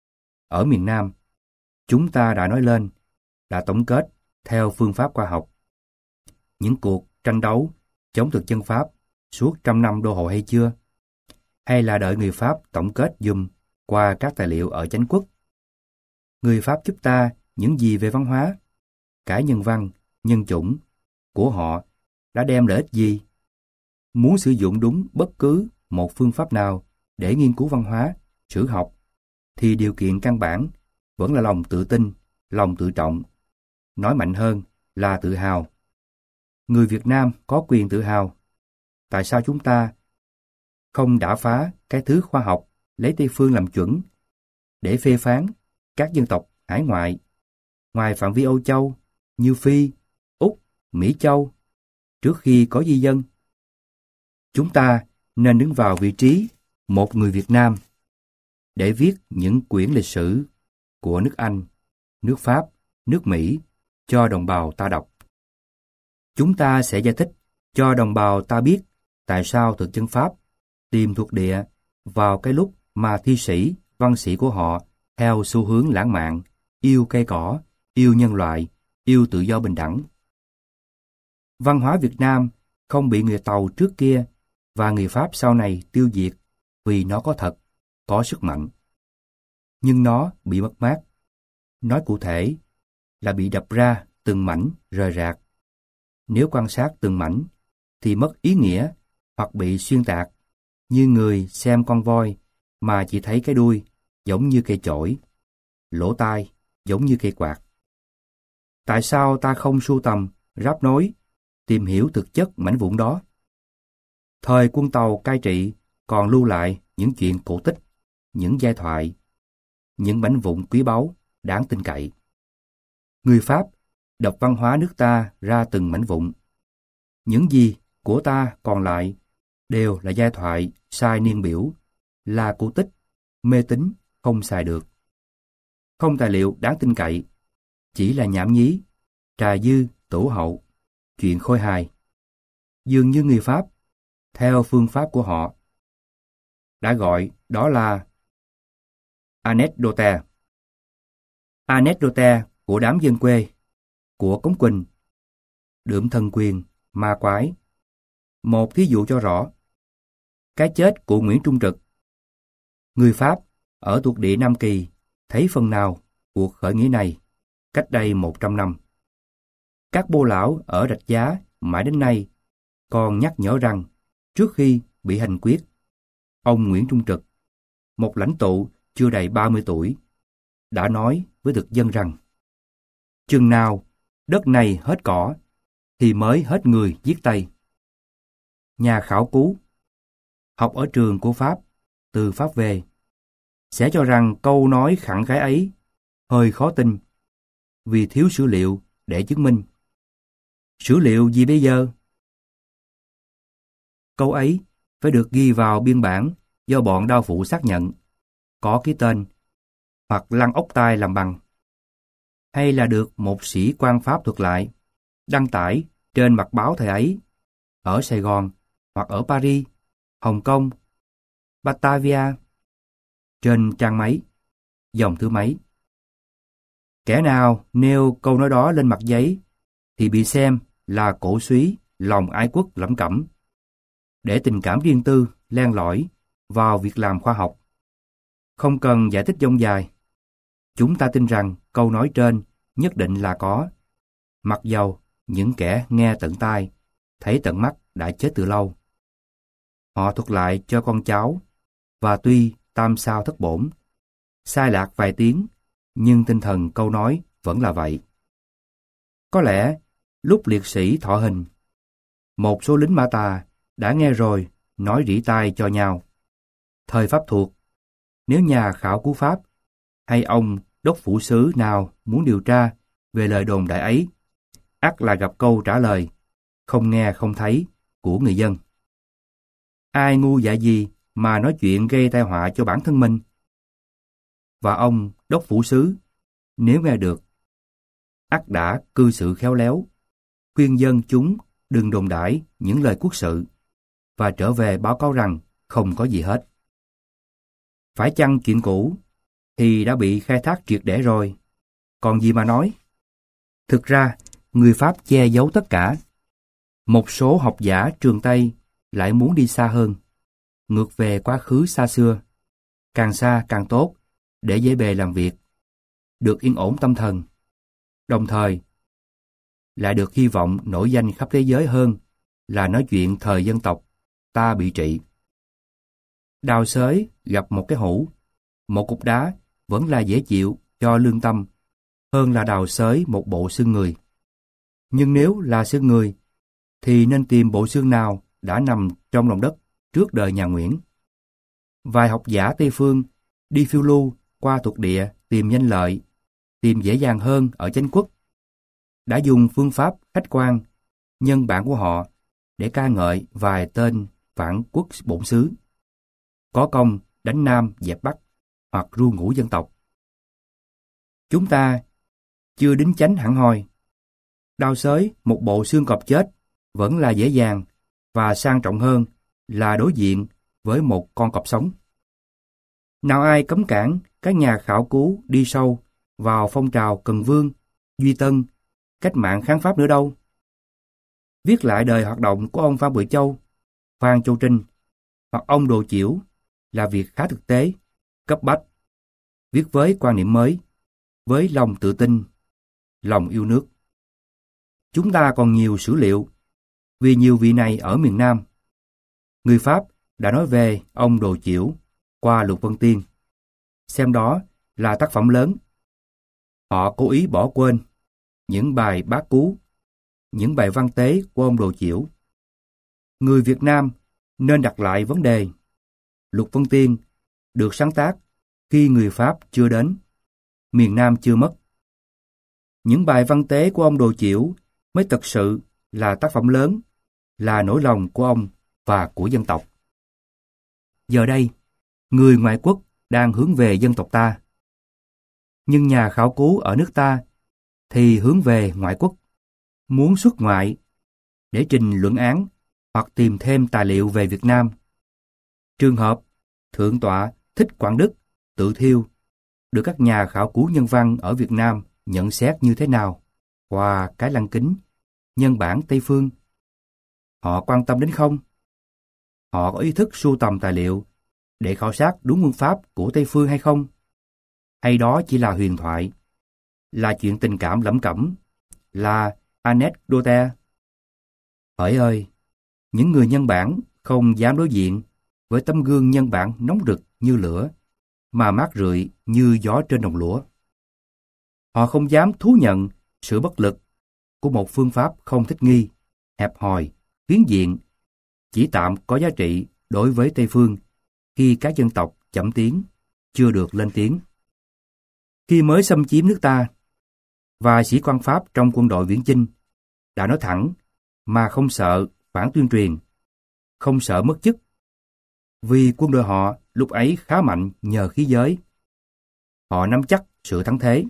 Ở miền Nam, chúng ta đã nói lên, đã tổng kết theo phương pháp khoa học những cuộc tranh đấu chống thực dân Pháp suốt trăm năm đô hộ hay chưa? Hay là đợi người Pháp tổng kết dùm qua các tài liệu ở Chánh quốc? Người Pháp giúp ta những gì về văn hóa, cả nhân văn, nhân chủng của họ đã đem lợi ích gì? Muốn sử dụng đúng bất cứ một phương pháp nào để nghiên cứu văn hóa, sử học, thì điều kiện căn bản vẫn là lòng tự tin, lòng tự trọng. Nói mạnh hơn là tự hào. Người Việt Nam có quyền tự hào. Tại sao chúng ta không đả phá cái thứ khoa học lấy Tây phương làm chuẩn để phê phán các dân tộc hải ngoại ngoài phạm vi Âu Châu như Phi, Úc, Mỹ Châu trước khi có di dân? Chúng ta nên đứng vào vị trí một người Việt Nam để viết những quyển lịch sử của nước Anh, nước Pháp, nước Mỹ cho đồng bào ta đọc. Chúng ta sẽ giải thích cho đồng bào ta biết tại sao thực dân Pháp tìm thuộc địa vào cái lúc mà thi sĩ, văn sĩ của họ theo xu hướng lãng mạn, yêu cây cỏ, yêu nhân loại, yêu tự do bình đẳng. Văn hóa Việt Nam không bị người Tàu trước kia và người Pháp sau này tiêu diệt vì nó có thật, có sức mạnh. Nhưng nó bị mất mát. Nói cụ thể là bị đập ra từng mảnh rời rạc. Nếu quan sát từng mảnh thì mất ý nghĩa hoặc bị xuyên tạc, như người xem con voi mà chỉ thấy cái đuôi giống như cây chổi, lỗ tai giống như cây quạt. Tại sao ta không sưu tầm, ráp nối, tìm hiểu thực chất mảnh vụn đó? Thời quân Tàu cai trị còn lưu lại những chuyện cổ tích, những giai thoại, những mảnh vụn quý báu, đáng tin cậy. Người Pháp đập văn hóa nước ta ra từng mảnh vụn. Những gì của ta còn lại đều là giai thoại sai niên biểu, là cổ tích, mê tín, không xài được. Không tài liệu đáng tin cậy, chỉ là nhảm nhí, trà dư, tủ hậu, chuyện khôi hài. Dường như người Pháp, theo phương pháp của họ, đã gọi đó là anecdote. Anecdote của đám dân quê, của Cống Quỳnh, đượm thần quyền, ma quái. Một thí dụ cho rõ, cái chết của Nguyễn Trung Trực. Người Pháp ở thuộc địa Nam Kỳ thấy phần nào cuộc khởi nghĩa này cách đây một trăm năm. Các bô lão ở Rạch Giá mãi đến nay còn nhắc nhở rằng trước khi bị hành quyết, ông Nguyễn Trung Trực, một lãnh tụ chưa đầy ba mươi tuổi, đã nói với thực dân rằng chừng nào đất này hết cỏ thì mới hết người giết Tây. nhà khảo cứu, học ở trường của Pháp, từ Pháp về, sẽ cho rằng câu nói khẳng khái ấy hơi khó tin, vì thiếu sử liệu để chứng minh. Sử liệu gì bây giờ? Câu ấy phải được ghi vào biên bản do bọn đao phủ xác nhận, có ký tên, hoặc lăn ốc tai làm bằng, hay là được một sĩ quan Pháp thuật lại, đăng tải trên mặt báo thời ấy, ở Sài Gòn, hoặc ở Paris, Hồng Kông, Batavia, trên trang mấy, dòng thứ mấy. Kẻ nào nêu câu nói đó lên mặt giấy thì bị xem là cổ súy lòng ái quốc lẩm cẩm, để tình cảm riêng tư len lỏi vào việc làm khoa học. Không cần giải thích dông dài. Chúng ta tin rằng câu nói trên nhất định là có, mặc dầu những kẻ nghe tận tai, thấy tận mắt đã chết từ lâu. Họ thuật lại cho con cháu, và tuy tam sao thất bổn, sai lạc vài tiếng, nhưng tinh thần câu nói vẫn là vậy. Có lẽ lúc liệt sĩ thọ hình, một số lính Mã Tà đã nghe rồi nói rỉ tai cho nhau. Thời Pháp thuộc, nếu nhà khảo cứu Pháp hay ông đốc phủ sứ nào muốn điều tra về lời đồn đại ấy, ắt là gặp câu trả lời không nghe không thấy của người dân. Ai ngu dại gì mà nói chuyện gây tai họa cho bản thân mình? Và ông đốc phủ sứ, nếu nghe được, ắt đã cư xử khéo léo, khuyên dân chúng đừng đồn đãi những lời quốc sự, và trở về báo cáo rằng không có gì hết. Phải chăng chuyện cũ thì đã bị khai thác triệt để rồi, còn gì mà nói. Thực ra, người Pháp che giấu tất cả. Một số học giả trường Tây lại muốn đi xa hơn, ngược về quá khứ xa xưa, càng xa càng tốt, để dễ bề làm việc, được yên ổn tâm thần, đồng thời lại được hy vọng nổi danh khắp thế giới hơn là nói chuyện thời dân tộc ta bị trị. Đào xới gặp một cái hũ, một cục đá vẫn là dễ chịu cho lương tâm hơn là đào xới một bộ xương người. Nhưng nếu là xương người, thì nên tìm bộ xương nào đã nằm trong lòng đất trước đời nhà Nguyễn. Vài học giả Tây Phương đi phiêu lưu qua thuộc địa tìm danh lợi, tìm dễ dàng hơn ở chánh quốc, đã dùng phương pháp khách quan, nhân bản của họ để ca ngợi vài tên phản quốc bổn xứ, có công đánh Nam dẹp Bắc hoặc ru ngủ dân tộc. Chúng ta chưa đính chánh hẳn hoi. Đào xới một bộ xương cọp chết vẫn là dễ dàng và sang trọng hơn là đối diện với một con cọp sống. Nào ai cấm cản các nhà khảo cứu đi sâu vào phong trào Cần Vương, Duy Tân, cách mạng kháng Pháp nữa đâu. Viết lại đời hoạt động của ông Phan Bội Châu, Phan Châu Trinh hoặc ông Đồ Chiểu là việc khá thực tế, cấp bách. Viết với quan niệm mới, với lòng tự tin, lòng yêu nước. Chúng ta còn nhiều sử liệu, vì nhiều vị này ở miền Nam. Người Pháp đã nói về ông Đồ Chiểu qua Lục Vân Tiên, xem đó là tác phẩm lớn. Họ cố ý bỏ quên những bài bác cú, những bài văn tế của ông Đồ Chiểu. Người Việt Nam nên đặt lại vấn đề. Lục Vân Tiên được sáng tác khi người Pháp chưa đến, miền Nam chưa mất. Những bài văn tế của ông Đồ Chiểu mới thực sự là tác phẩm lớn, là nỗi lòng của ông và của dân tộc. Giờ đây, người ngoại quốc đang hướng về dân tộc ta. Nhưng nhà khảo cứu ở nước ta thì hướng về ngoại quốc, muốn xuất ngoại để trình luận án hoặc tìm thêm tài liệu về Việt Nam. Trường hợp Thượng tọa Thích Quảng Đức tự thiêu được các nhà khảo cứu nhân văn ở Việt Nam nhận xét như thế nào qua cái lăng kính nhân bản Tây Phương? Họ quan tâm đến không? Họ có ý thức sưu tầm tài liệu để khảo sát đúng phương pháp của Tây Phương hay không? Hay đó chỉ là huyền thoại, là chuyện tình cảm lẩm cẩm, là anecdote? Hỡi ơi, những người nhân bản không dám đối diện với tấm gương nhân bản nóng rực như lửa, mà mát rượi như gió trên đồng lúa. Họ không dám thú nhận sự bất lực của một phương pháp không thích nghi, hẹp hòi, phiến diện, chỉ tạm có giá trị đối với Tây phương khi các dân tộc chậm tiến, chưa được lên tiếng. Khi mới xâm chiếm nước ta, và sĩ quan Pháp trong quân đội viễn chinh đã nói thẳng mà không sợ phản tuyên truyền, không sợ mất chức, vì quân đội họ lúc ấy khá mạnh nhờ khí giới. Họ nắm chắc sự thắng thế.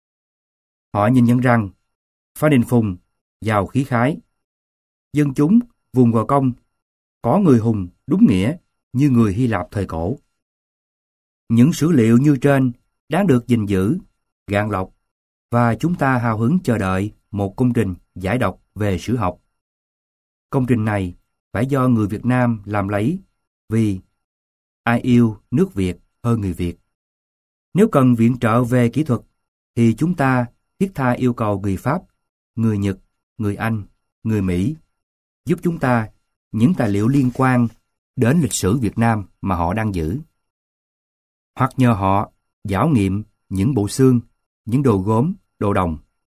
Họ nhìn nhận rằng Phan Đình Phùng giàu khí khái, dân chúng vùng Gò Công có người hùng đúng nghĩa như người Hy Lạp thời cổ. Những sử liệu như trên đáng được gìn giữ, gạn lọc, và chúng ta hào hứng chờ đợi một công trình giải độc về sử học. Công trình này phải do người Việt Nam làm lấy, vì ai yêu nước Việt hơn người Việt. Nếu cần viện trợ về kỹ thuật, thì chúng ta thiết tha yêu cầu người Pháp, người Nhật, người Anh, người Mỹ giúp chúng ta những tài liệu liên quan đến lịch sử Việt Nam mà họ đang giữ. Hoặc nhờ họ giảo nghiệm những bộ xương, những đồ gốm, đồ đồng.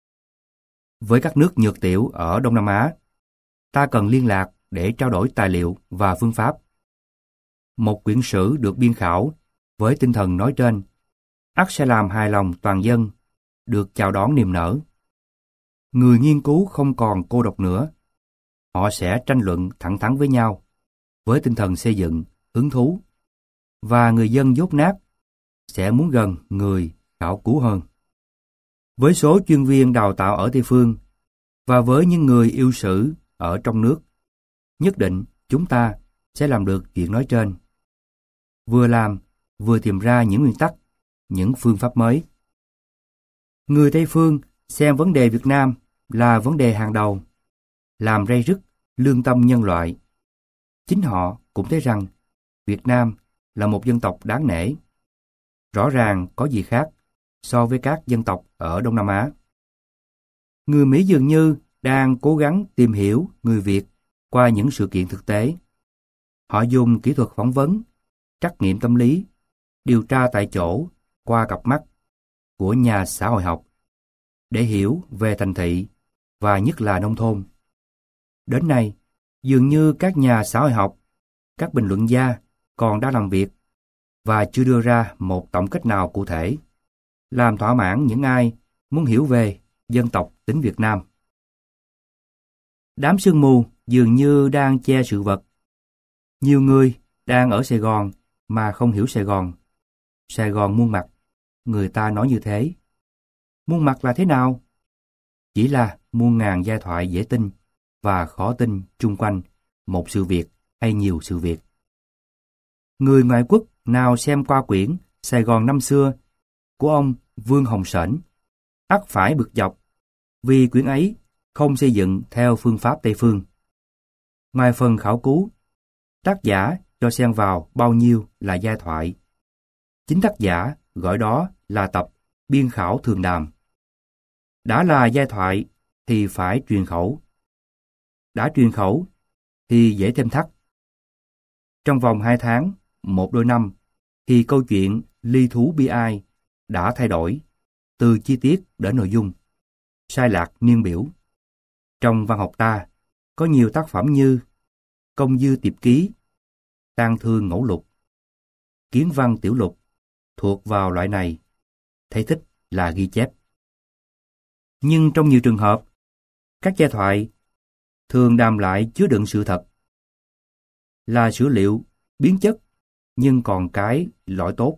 Với các nước nhược tiểu ở Đông Nam Á, ta cần liên lạc để trao đổi tài liệu và phương pháp. Một quyển sử được biên khảo với tinh thần nói trên ắt sẽ làm hài lòng toàn dân, được chào đón niềm nở. Người nghiên cứu không còn cô độc nữa. Họ sẽ tranh luận thẳng thắn với nhau, với tinh thần xây dựng, hứng thú, và người dân dốt nát sẽ muốn gần người khảo cứu hơn. Với số chuyên viên đào tạo ở Tây phương, và với những người yêu sử ở trong nước, nhất định chúng ta sẽ làm được chuyện nói trên. Vừa làm, vừa tìm ra những nguyên tắc, những phương pháp mới. Người Tây phương xem vấn đề Việt Nam là vấn đề hàng đầu, làm ray rứt lương tâm nhân loại. Chính họ cũng thấy rằng Việt Nam là một dân tộc đáng nể. Rõ ràng có gì khác so với các dân tộc ở Đông Nam Á. Người Mỹ dường như đang cố gắng tìm hiểu người Việt qua những sự kiện thực tế. Họ dùng kỹ thuật phỏng vấn, trắc nghiệm tâm lý, điều tra tại chỗ qua cặp mắt của nhà xã hội học để hiểu về thành thị và nhất là nông thôn. Đến nay, dường như các nhà xã hội học, các bình luận gia còn đang làm việc và chưa đưa ra một tổng kết nào cụ thể, làm thỏa mãn những ai muốn hiểu về dân tộc tính Việt Nam. Đám sương mù dường như đang che sự vật. Nhiều người đang ở Sài Gòn mà không hiểu Sài Gòn. Sài Gòn muôn mặt, người ta nói như thế. Muôn mặt là thế nào? Chỉ là muôn ngàn giai thoại dễ tin và khó tin chung quanh một sự việc hay nhiều sự việc. Người ngoại quốc nào xem qua quyển Sài Gòn năm xưa của ông Vương Hồng Sển ắt phải bực dọc, vì quyển ấy không xây dựng theo phương pháp Tây phương. Ngoài phần khảo cứu, tác giả cho xen vào bao nhiêu là giai thoại. Chính tác giả gọi đó là tập biên khảo thường đàm. Đã là giai thoại thì phải truyền khẩu. Đã truyền khẩu thì dễ thêm thắt. Trong vòng hai tháng, một đôi năm, thì câu chuyện ly thú bi ai đã thay đổi từ chi tiết đến nội dung, sai lạc niên biểu. Trong văn học ta có nhiều tác phẩm như Công dư tiệp ký, Tang thương ngẫu lục, Kiến văn tiểu lục thuộc vào loại này, thấy thích là ghi chép. Nhưng trong nhiều trường hợp, các giai thoại thường đàm lại chứa đựng sự thật, là sử liệu biến chất nhưng còn cái lõi tốt.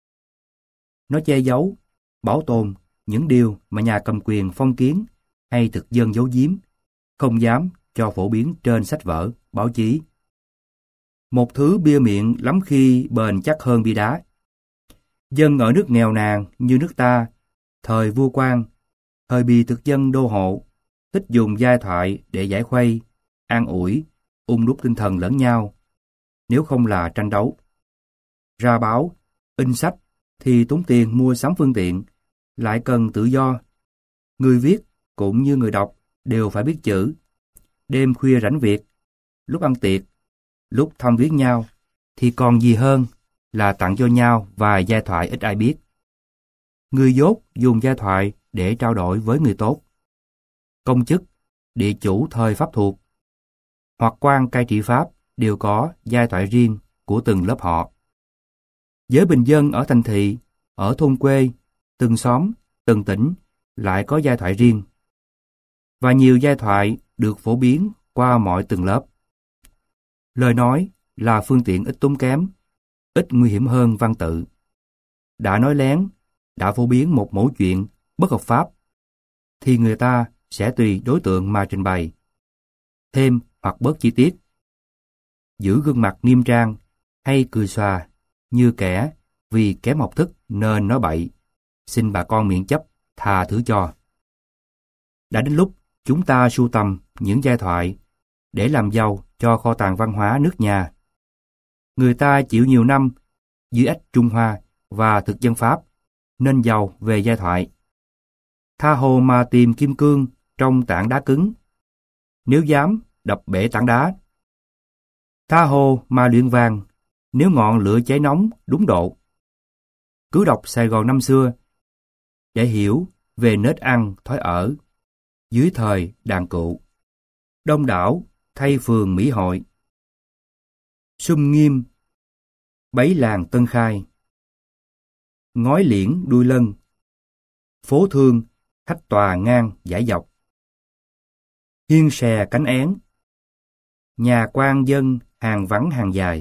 Nó che giấu, bảo tồn những điều mà nhà cầm quyền phong kiến hay thực dân giấu giếm, không dám cho phổ biến trên sách vở, báo chí. Một thứ bia miệng lắm khi bền chắc hơn bia đá. Dân ở nước nghèo nàn như nước ta, thời vua quan, thời bị thực dân đô hộ, thích dùng giai thoại để giải khuây, an ủi, ung đúc tinh thần lẫn nhau, nếu không là tranh đấu. Ra báo, in sách thì tốn tiền mua sắm phương tiện, lại cần tự do. Người viết cũng như người đọc đều phải biết chữ. Đêm khuya rảnh việc, lúc ăn tiệc, lúc thăm viếng nhau, thì còn gì hơn là tặng cho nhau vài giai thoại ít ai biết. Người dốt dùng giai thoại để trao đổi với người tốt. Công chức, địa chủ thời Pháp thuộc, hoặc quan cai trị Pháp đều có giai thoại riêng của từng lớp họ. Giới bình dân ở thành thị, ở thôn quê, từng xóm, từng tỉnh lại có giai thoại riêng. Và nhiều giai thoại được phổ biến qua mọi từng lớp. Lời nói là phương tiện ít tốn kém, ít nguy hiểm hơn văn tự. Đã nói lén, đã phổ biến một mẩu chuyện bất hợp pháp, thì người ta sẽ tùy đối tượng mà trình bày, thêm hoặc bớt chi tiết. Giữ gương mặt nghiêm trang hay cười xòa như kẻ vì kém học thức nên nói bậy, xin bà con miễn chấp, tha thứ cho. Đã đến lúc chúng ta sưu tầm những giai thoại để làm giàu cho kho tàng văn hóa nước nhà. Người ta chịu nhiều năm dưới ách Trung Hoa và thực dân Pháp nên giàu về giai thoại. Tha hồ mà tìm kim cương trong tảng đá cứng, nếu dám đập bể tảng đá. Tha hồ mà luyện vàng, nếu ngọn lửa cháy nóng đúng độ. Cứ đọc Sài Gòn năm xưa để hiểu về nết ăn thói ở dưới thời đàn cựu. Đông đảo thay phường Mỹ Hội, Sum Nghiêm, Bấy làng Tân Khai, Ngói liễn đuôi lân, phố thương khách tòa ngang dải dọc, hiên xè cánh én, nhà quan dân hàng vắng hàng dài,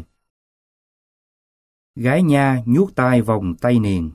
gái nha nhuốc tai vòng tay niền,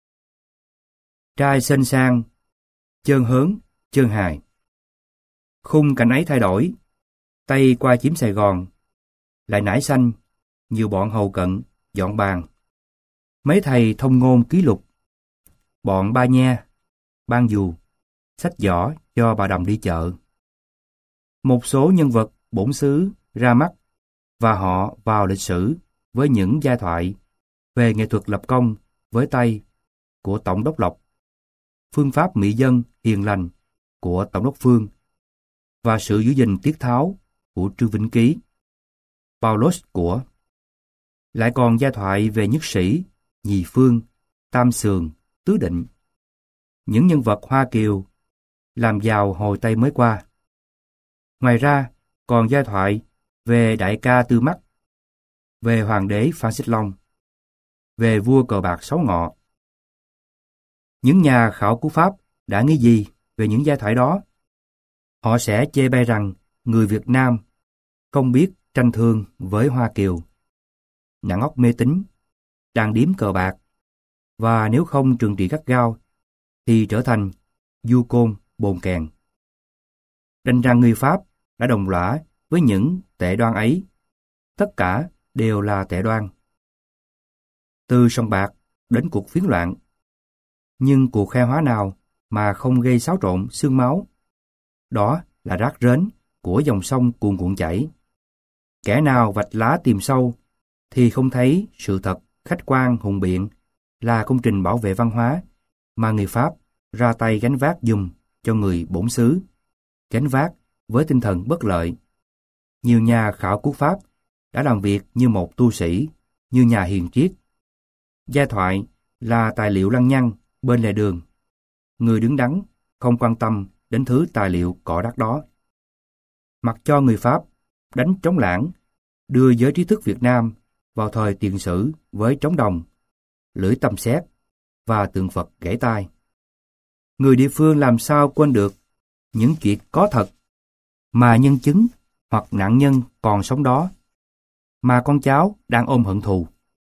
trai xinh sang, chơn hớn, chơn hài. Khung cảnh ấy thay đổi, Tây qua chiếm Sài Gòn, lại nảy xanh, nhiều bọn hầu cận, dọn bàn. Mấy thầy thông ngôn ký lục, bọn ba nha, ban dù, xách giỏ cho bà Đầm đi chợ. Một số nhân vật bổn xứ ra mắt và họ vào lịch sử với những giai thoại về nghệ thuật lập công với tay của Tổng đốc Lộc, phương pháp mỹ dân hiền lành của Tổng đốc Phương và sự giữ gìn tiết tháo của Trương Vĩnh Ký, Paulos của. Lại còn giai thoại về nhất sĩ, nhì phương, tam sườn, tứ định. Những nhân vật Hoa Kiều làm giàu hồi Tây mới qua. Ngoài ra, còn giai thoại về đại ca Tư Mắt, về hoàng đế Phan Xích Long, về vua cờ bạc Sáu Ngọ. Những nhà khảo cứu Pháp đã nghĩ gì về những giai thoại đó? Họ sẽ chê bai rằng người Việt Nam không biết tranh thương với Hoa Kiều, nặng óc mê tín, đàn điếm cờ bạc, và nếu không trừng trị gắt gao thì trở thành du côn bồn kèn. Đành rằng người Pháp đã đồng lõa với những tệ đoan ấy, tất cả đều là tệ đoan. Từ sòng bạc đến cuộc phiến loạn, nhưng cuộc khai hóa nào mà không gây xáo trộn xương máu? Đó là rác rến của dòng sông cuồn cuộn chảy. Kẻ nào vạch lá tìm sâu thì không thấy sự thật khách quan hùng biện là công trình bảo vệ văn hóa mà người Pháp ra tay gánh vác dùm cho người bổn xứ, gánh vác với tinh thần bất lợi. Nhiều nhà khảo cứu Pháp đã làm việc như một tu sĩ, như nhà hiền triết. Giai thoại là tài liệu lăng nhăng bên lề đường. Người đứng đắn không quan tâm đến thứ tài liệu cỏ đắt đó. Mặc cho người Pháp đánh trống lãng, đưa giới trí thức Việt Nam vào thời tiền sử với trống đồng, lưỡi tăm xét và tượng Phật gãy tai. Người địa phương làm sao quên được những chuyện có thật mà nhân chứng hoặc nạn nhân còn sống đó, mà con cháu đang ôm hận thù.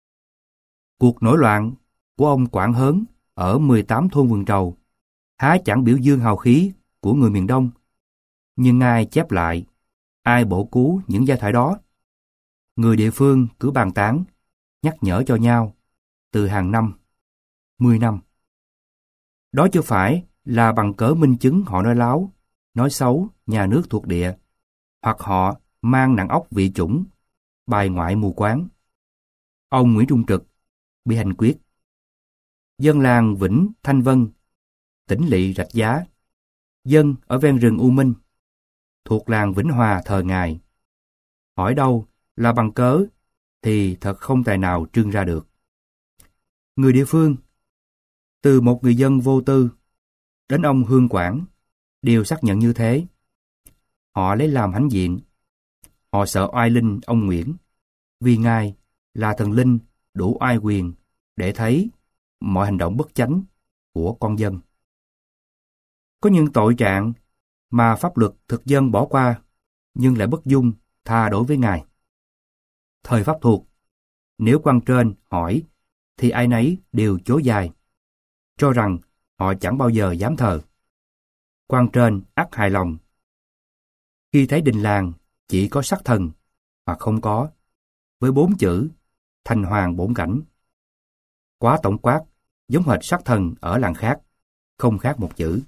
Cuộc nổi loạn của ông Quảng Hớn ở mười tám thôn vườn trầu há chẳng biểu dương hào khí của người miền Đông, nhưng ai chép lại, ai bổ cứu những giai thoại đó? Người địa phương cứ bàn tán, nhắc nhở cho nhau từ hàng năm, mười năm. Đó chưa phải là bằng cớ minh chứng họ nói láo, nói xấu nhà nước thuộc địa, hoặc họ mang nặng óc vị chủng, bài ngoại mù quáng. Ông Nguyễn Trung Trực bị hành quyết. Dân làng Vĩnh Thanh Vân, tỉnh lỵ Rạch Giá, dân ở ven rừng U Minh, thuộc làng Vĩnh Hòa thời Ngài. Hỏi đâu là bằng cớ thì thật không tài nào trưng ra được. Người địa phương, từ một người dân vô tư đến ông Hương Quảng, đều xác nhận như thế. Họ lấy làm hãnh diện. Họ sợ oai linh ông Nguyễn, vì Ngài là thần linh đủ oai quyền để thấy mọi hành động bất chánh của con dân. Có những tội trạng mà pháp luật thực dân bỏ qua, nhưng lại bất dung tha đối với Ngài. Thời Pháp thuộc, nếu quan trên hỏi, thì ai nấy đều chối dài, cho rằng họ chẳng bao giờ dám thờ. Quan trên ắt hài lòng. Khi thấy đình làng chỉ có sắc thần, hoặc không có, với bốn chữ thành hoàng bổn cảnh. Quá tổng quát, giống hệt sắc thần ở làng khác, không khác một chữ.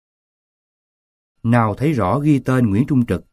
Nào thấy rõ ghi tên Nguyễn Trung Trực.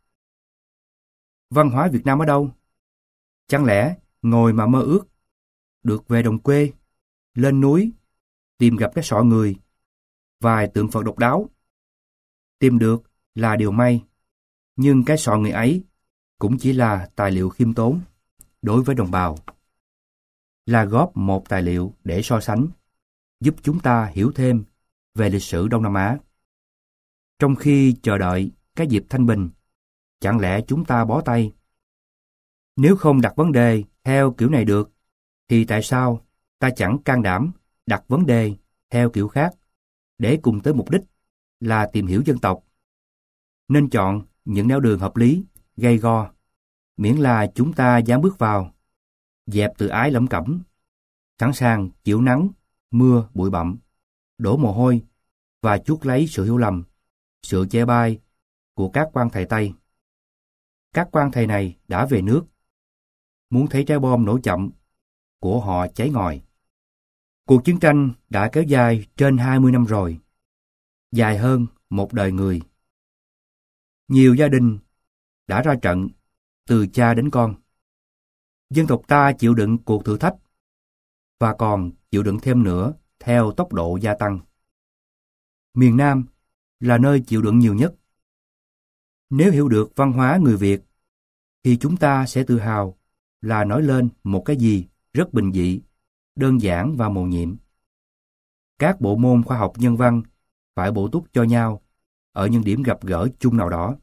Văn hóa Việt Nam ở đâu? Chẳng lẽ ngồi mà mơ ước, được về đồng quê, lên núi, tìm gặp cái sọ người, vài tượng Phật độc đáo. Tìm được là điều may, nhưng cái sọ người ấy cũng chỉ là tài liệu khiêm tốn đối với đồng bào. Là góp một tài liệu để so sánh, giúp chúng ta hiểu thêm về lịch sử Đông Nam Á. Trong khi chờ đợi cái dịp thanh bình, chẳng lẽ chúng ta bó tay? Nếu không đặt vấn đề theo kiểu này được, thì tại sao ta chẳng can đảm đặt vấn đề theo kiểu khác, để cùng tới mục đích là tìm hiểu dân tộc? Nên chọn những nẻo đường hợp lý, gay go, miễn là chúng ta dám bước vào, dẹp tự ái lẩm cẩm, sẵn sàng chịu nắng, mưa, bụi bặm, đổ mồ hôi và chuốc lấy sự hiểu lầm, sự chê bai của các quan thầy Tây. Các quan thầy này đã về nước, muốn thấy trái bom nổ chậm của họ cháy ngòi. Cuộc chiến tranh đã kéo dài trên hai mươi năm rồi, dài hơn một đời người. Nhiều gia đình đã ra trận, từ cha đến con. Dân tộc ta chịu đựng cuộc thử thách, và còn chịu đựng thêm nữa theo tốc độ gia tăng. Miền Nam là nơi chịu đựng nhiều nhất. Nếu hiểu được văn hóa người Việt, thì chúng ta sẽ tự hào là nói lên một cái gì rất bình dị, đơn giản và mầu nhiệm. Các bộ môn khoa học nhân văn phải bổ túc cho nhau ở những điểm gặp gỡ chung nào đó.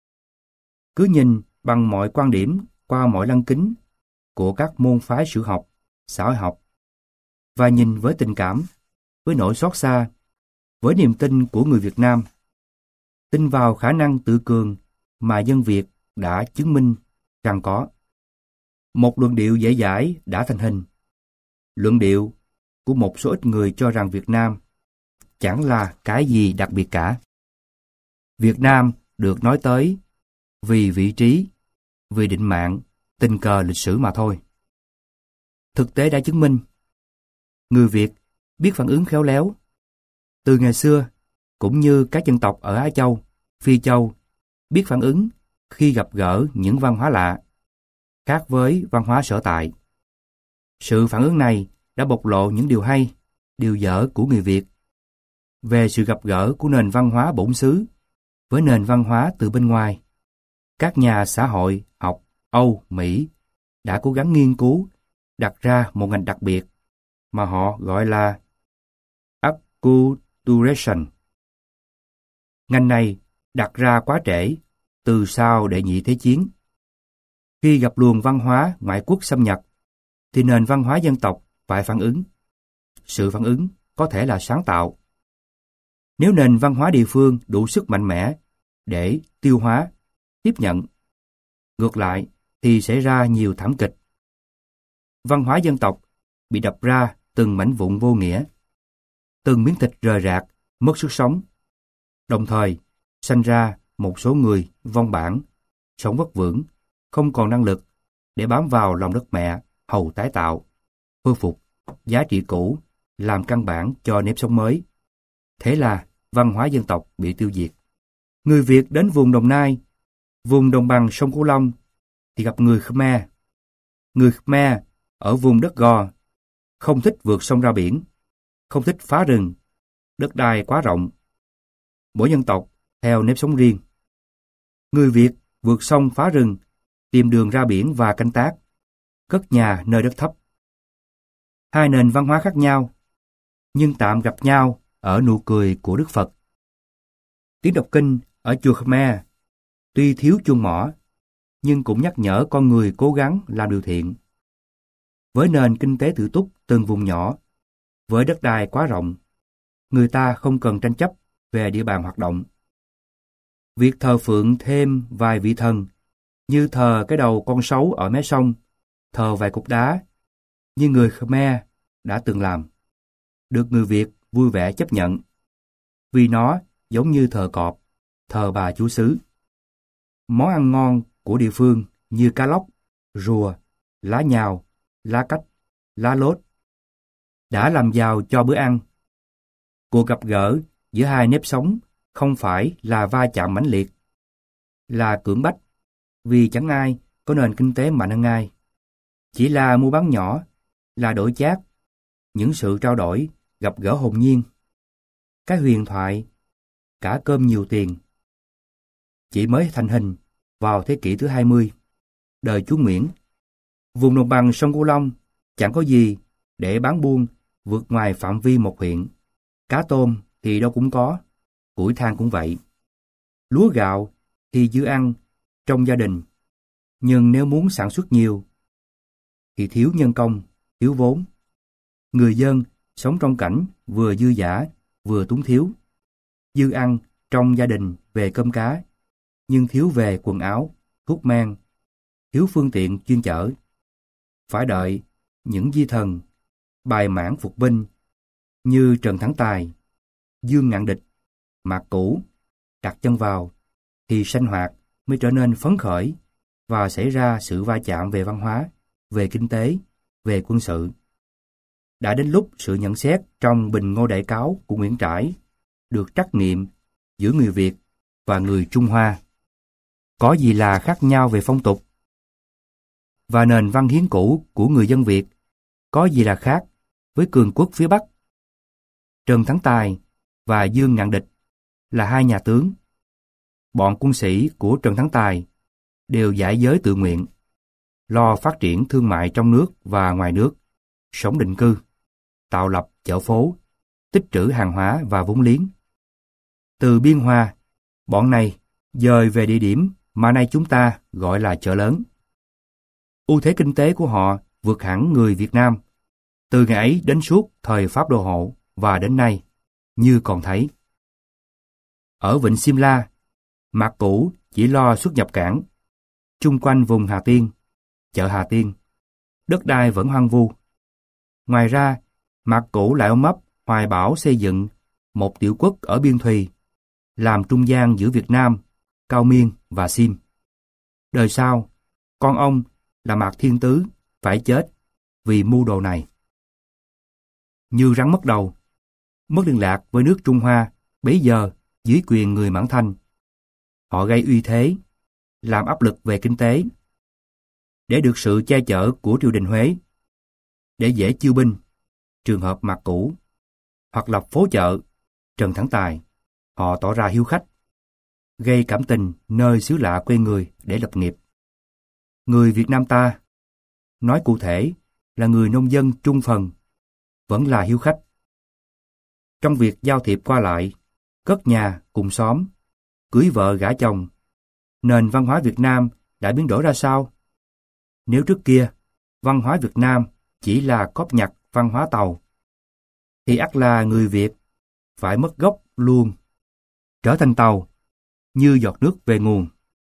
Cứ nhìn bằng mọi quan điểm qua mọi lăng kính của các môn phái sử học, xã hội học, và nhìn với tình cảm, với nỗi xót xa, với niềm tin của người Việt Nam, tin vào khả năng tự cường mà dân Việt đã chứng minh rằng có. Một luận điệu dễ dãi đã thành hình. Luận điệu của một số ít người cho rằng Việt Nam chẳng là cái gì đặc biệt cả. Việt Nam được nói tới vì vị trí, vì định mạng, tình cờ lịch sử mà thôi. Thực tế đã chứng minh, người Việt biết phản ứng khéo léo. Từ ngày xưa, cũng như các dân tộc ở Á Châu, Phi Châu, biết phản ứng khi gặp gỡ những văn hóa lạ, khác với văn hóa sở tại. Sự phản ứng này đã bộc lộ những điều hay, điều dở của người Việt về sự gặp gỡ của nền văn hóa bổn xứ với nền văn hóa từ bên ngoài. Các nhà xã hội học Âu, Mỹ đã cố gắng nghiên cứu, đặt ra một ngành đặc biệt mà họ gọi là Acculturation. Ngành này đặt ra quá trễ, từ sau đệ nhị thế chiến. Khi gặp luồng văn hóa ngoại quốc xâm nhập, thì nền văn hóa dân tộc phải phản ứng. Sự phản ứng có thể là sáng tạo. Nếu nền văn hóa địa phương đủ sức mạnh mẽ để tiêu hóa, tiếp nhận, ngược lại thì xảy ra nhiều thảm kịch. Văn hóa dân tộc bị đập ra từng mảnh vụn vô nghĩa, từng miếng thịt rời rạc, mất sức sống. Đồng thời, sanh ra một số người vong bản, sống vất vưởng, không còn năng lực để bám vào lòng đất mẹ, hầu tái tạo, khôi phục giá trị cũ, làm căn bản cho nếp sống mới. Thế là văn hóa dân tộc bị tiêu diệt. Người Việt đến vùng Đồng Nai, vùng đồng bằng sông Cửu Long, thì gặp người Khmer. Người Khmer ở vùng đất Gò không thích vượt sông ra biển, không thích phá rừng, đất đai quá rộng. Mỗi dân tộc theo nếp sống riêng. Người Việt vượt sông phá rừng, tìm đường ra biển và canh tác, cất nhà nơi đất thấp. Hai nền văn hóa khác nhau, nhưng tạm gặp nhau ở nụ cười của Đức Phật. Tiếng đọc kinh ở chùa Khmer tuy thiếu chuông mỏ, nhưng cũng nhắc nhở con người cố gắng làm điều thiện. Với nền kinh tế tự túc từng vùng nhỏ, với đất đai quá rộng, người ta không cần tranh chấp về địa bàn hoạt động. Việc thờ phượng thêm vài vị thần, như thờ cái đầu con sấu ở mé sông, thờ vài cục đá, như người Khmer đã từng làm, được người Việt vui vẻ chấp nhận, vì nó giống như thờ cọp, thờ bà chúa xứ. Món ăn ngon của địa phương như cá lóc, rùa, lá nhào, lá cách, lá lốt đã làm giàu cho bữa ăn. Cuộc gặp gỡ giữa hai nếp sống không phải là va chạm mãnh liệt, là cưỡng bách, vì chẳng ai có nền kinh tế mạnh hơn ai. Chỉ là mua bán nhỏ, là đổi chác, những sự trao đổi, gặp gỡ hồn nhiên, cái huyền thoại, cả cơm nhiều tiền. Chỉ mới thành hình vào thế kỷ thứ hai mươi, đời chúa Nguyễn, vùng đồng bằng sông Cửu Long chẳng có gì để bán buôn vượt ngoài phạm vi một huyện. Cá tôm thì đâu cũng có, củi than cũng vậy. Lúa gạo thì dư ăn trong gia đình, nhưng nếu muốn sản xuất nhiều thì thiếu nhân công, thiếu vốn. Người dân sống trong cảnh vừa dư dả, vừa túng thiếu. Dư ăn trong gia đình về cơm cá, nhưng thiếu về quần áo, thuốc men, thiếu phương tiện chuyên chở. Phải đợi những di thần, bài mãn phục binh như Trần Thắng Tài, Dương Ngạn Địch, Mạc Cũ đặt chân vào, thì sanh hoạt mới trở nên phấn khởi và xảy ra sự va chạm về văn hóa, về kinh tế, về quân sự. Đã đến lúc sự nhận xét trong Bình Ngô Đại Cáo của Nguyễn Trãi được trắc nghiệm giữa người Việt và người Trung Hoa. Có gì là khác nhau về phong tục? Và nền văn hiến cũ của người dân Việt có gì là khác với cường quốc phía Bắc? Trần Thắng Tài và Dương Ngạn Địch là hai nhà tướng. Bọn quân sĩ của Trần Thắng Tài đều giải giới tự nguyện, lo phát triển thương mại trong nước và ngoài nước, sống định cư, tạo lập chợ phố, tích trữ hàng hóa và vốn liếng. Từ Biên Hòa, bọn này dời về địa điểm mà nay chúng ta gọi là chợ lớn. Ưu thế kinh tế của họ vượt hẳn người Việt Nam, từ ngày ấy đến suốt thời Pháp đô hộ và đến nay, như còn thấy. Ở Vịnh Simla, Mạc Cũ chỉ lo xuất nhập cảng. Chung quanh vùng Hà Tiên, chợ Hà Tiên, đất đai vẫn hoang vu. Ngoài ra, Mạc Cũ lại ôm ấp hoài bão xây dựng một tiểu quốc ở Biên Thùy, làm trung gian giữa Việt Nam, Cao Miên và Sim. Đời sau, con ông là Mạc Thiên Tứ phải chết vì mưu đồ này. Như rắn mất đầu, mất liên lạc với nước Trung Hoa bấy giờ dưới quyền người Mãn Thanh. Họ gây uy thế, làm áp lực về kinh tế. Để được sự che chở của triều đình Huế, để dễ chiêu binh, trường hợp Mạc Cũ, hoặc lập phố chợ, Trần Thắng Tài, họ tỏ ra hiếu khách, gây cảm tình nơi xứ lạ quê người để lập nghiệp. Người Việt Nam ta, nói cụ thể là người nông dân trung phần, vẫn là hiếu khách. Trong việc giao thiệp qua lại, cất nhà cùng xóm, cưới vợ gả chồng, nền văn hóa Việt Nam đã biến đổi ra sao? Nếu trước kia, văn hóa Việt Nam chỉ là cóp nhặt văn hóa Tàu, thì ắt là người Việt phải mất gốc luôn, trở thành Tàu, như giọt nước về nguồn,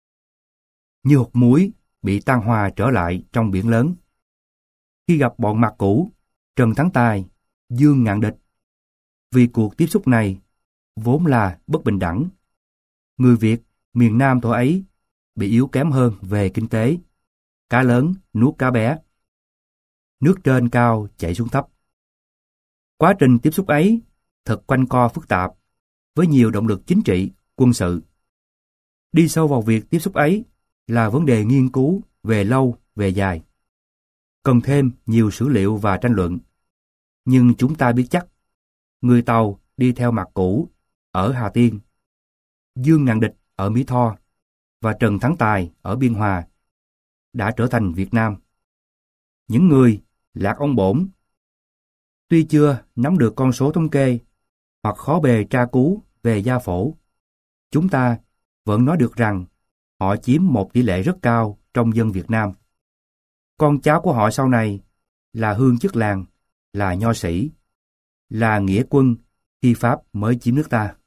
như hột muối bị tan hòa trở lại trong biển lớn. Khi gặp bọn Mạc Cũ, Trần Thắng Tài, Dương Ngạn Địch, vì cuộc tiếp xúc này vốn là bất bình đẳng, người Việt miền Nam tổ ấy bị yếu kém hơn về kinh tế, cá lớn nuốt cá bé, nước trên cao chảy xuống thấp. Quá trình tiếp xúc ấy thật quanh co phức tạp, với nhiều động lực chính trị, quân sự. Đi sâu vào việc tiếp xúc ấy là vấn đề nghiên cứu về lâu, về dài. Cần thêm nhiều sử liệu và tranh luận. Nhưng chúng ta biết chắc, người Tàu đi theo Mạc Cũ ở Hà Tiên, Dương Ngạn Địch ở Mỹ Tho và Trần Thắng Tài ở Biên Hòa đã trở thành Việt Nam. Những người lạc ông bổn, tuy chưa nắm được con số thống kê hoặc khó bề tra cứu về gia phổ, chúng ta vẫn nói được rằng họ chiếm một tỷ lệ rất cao trong dân Việt Nam. Con cháu của họ sau này là hương chức làng, là nho sĩ, là nghĩa quân khi Pháp mới chiếm nước ta.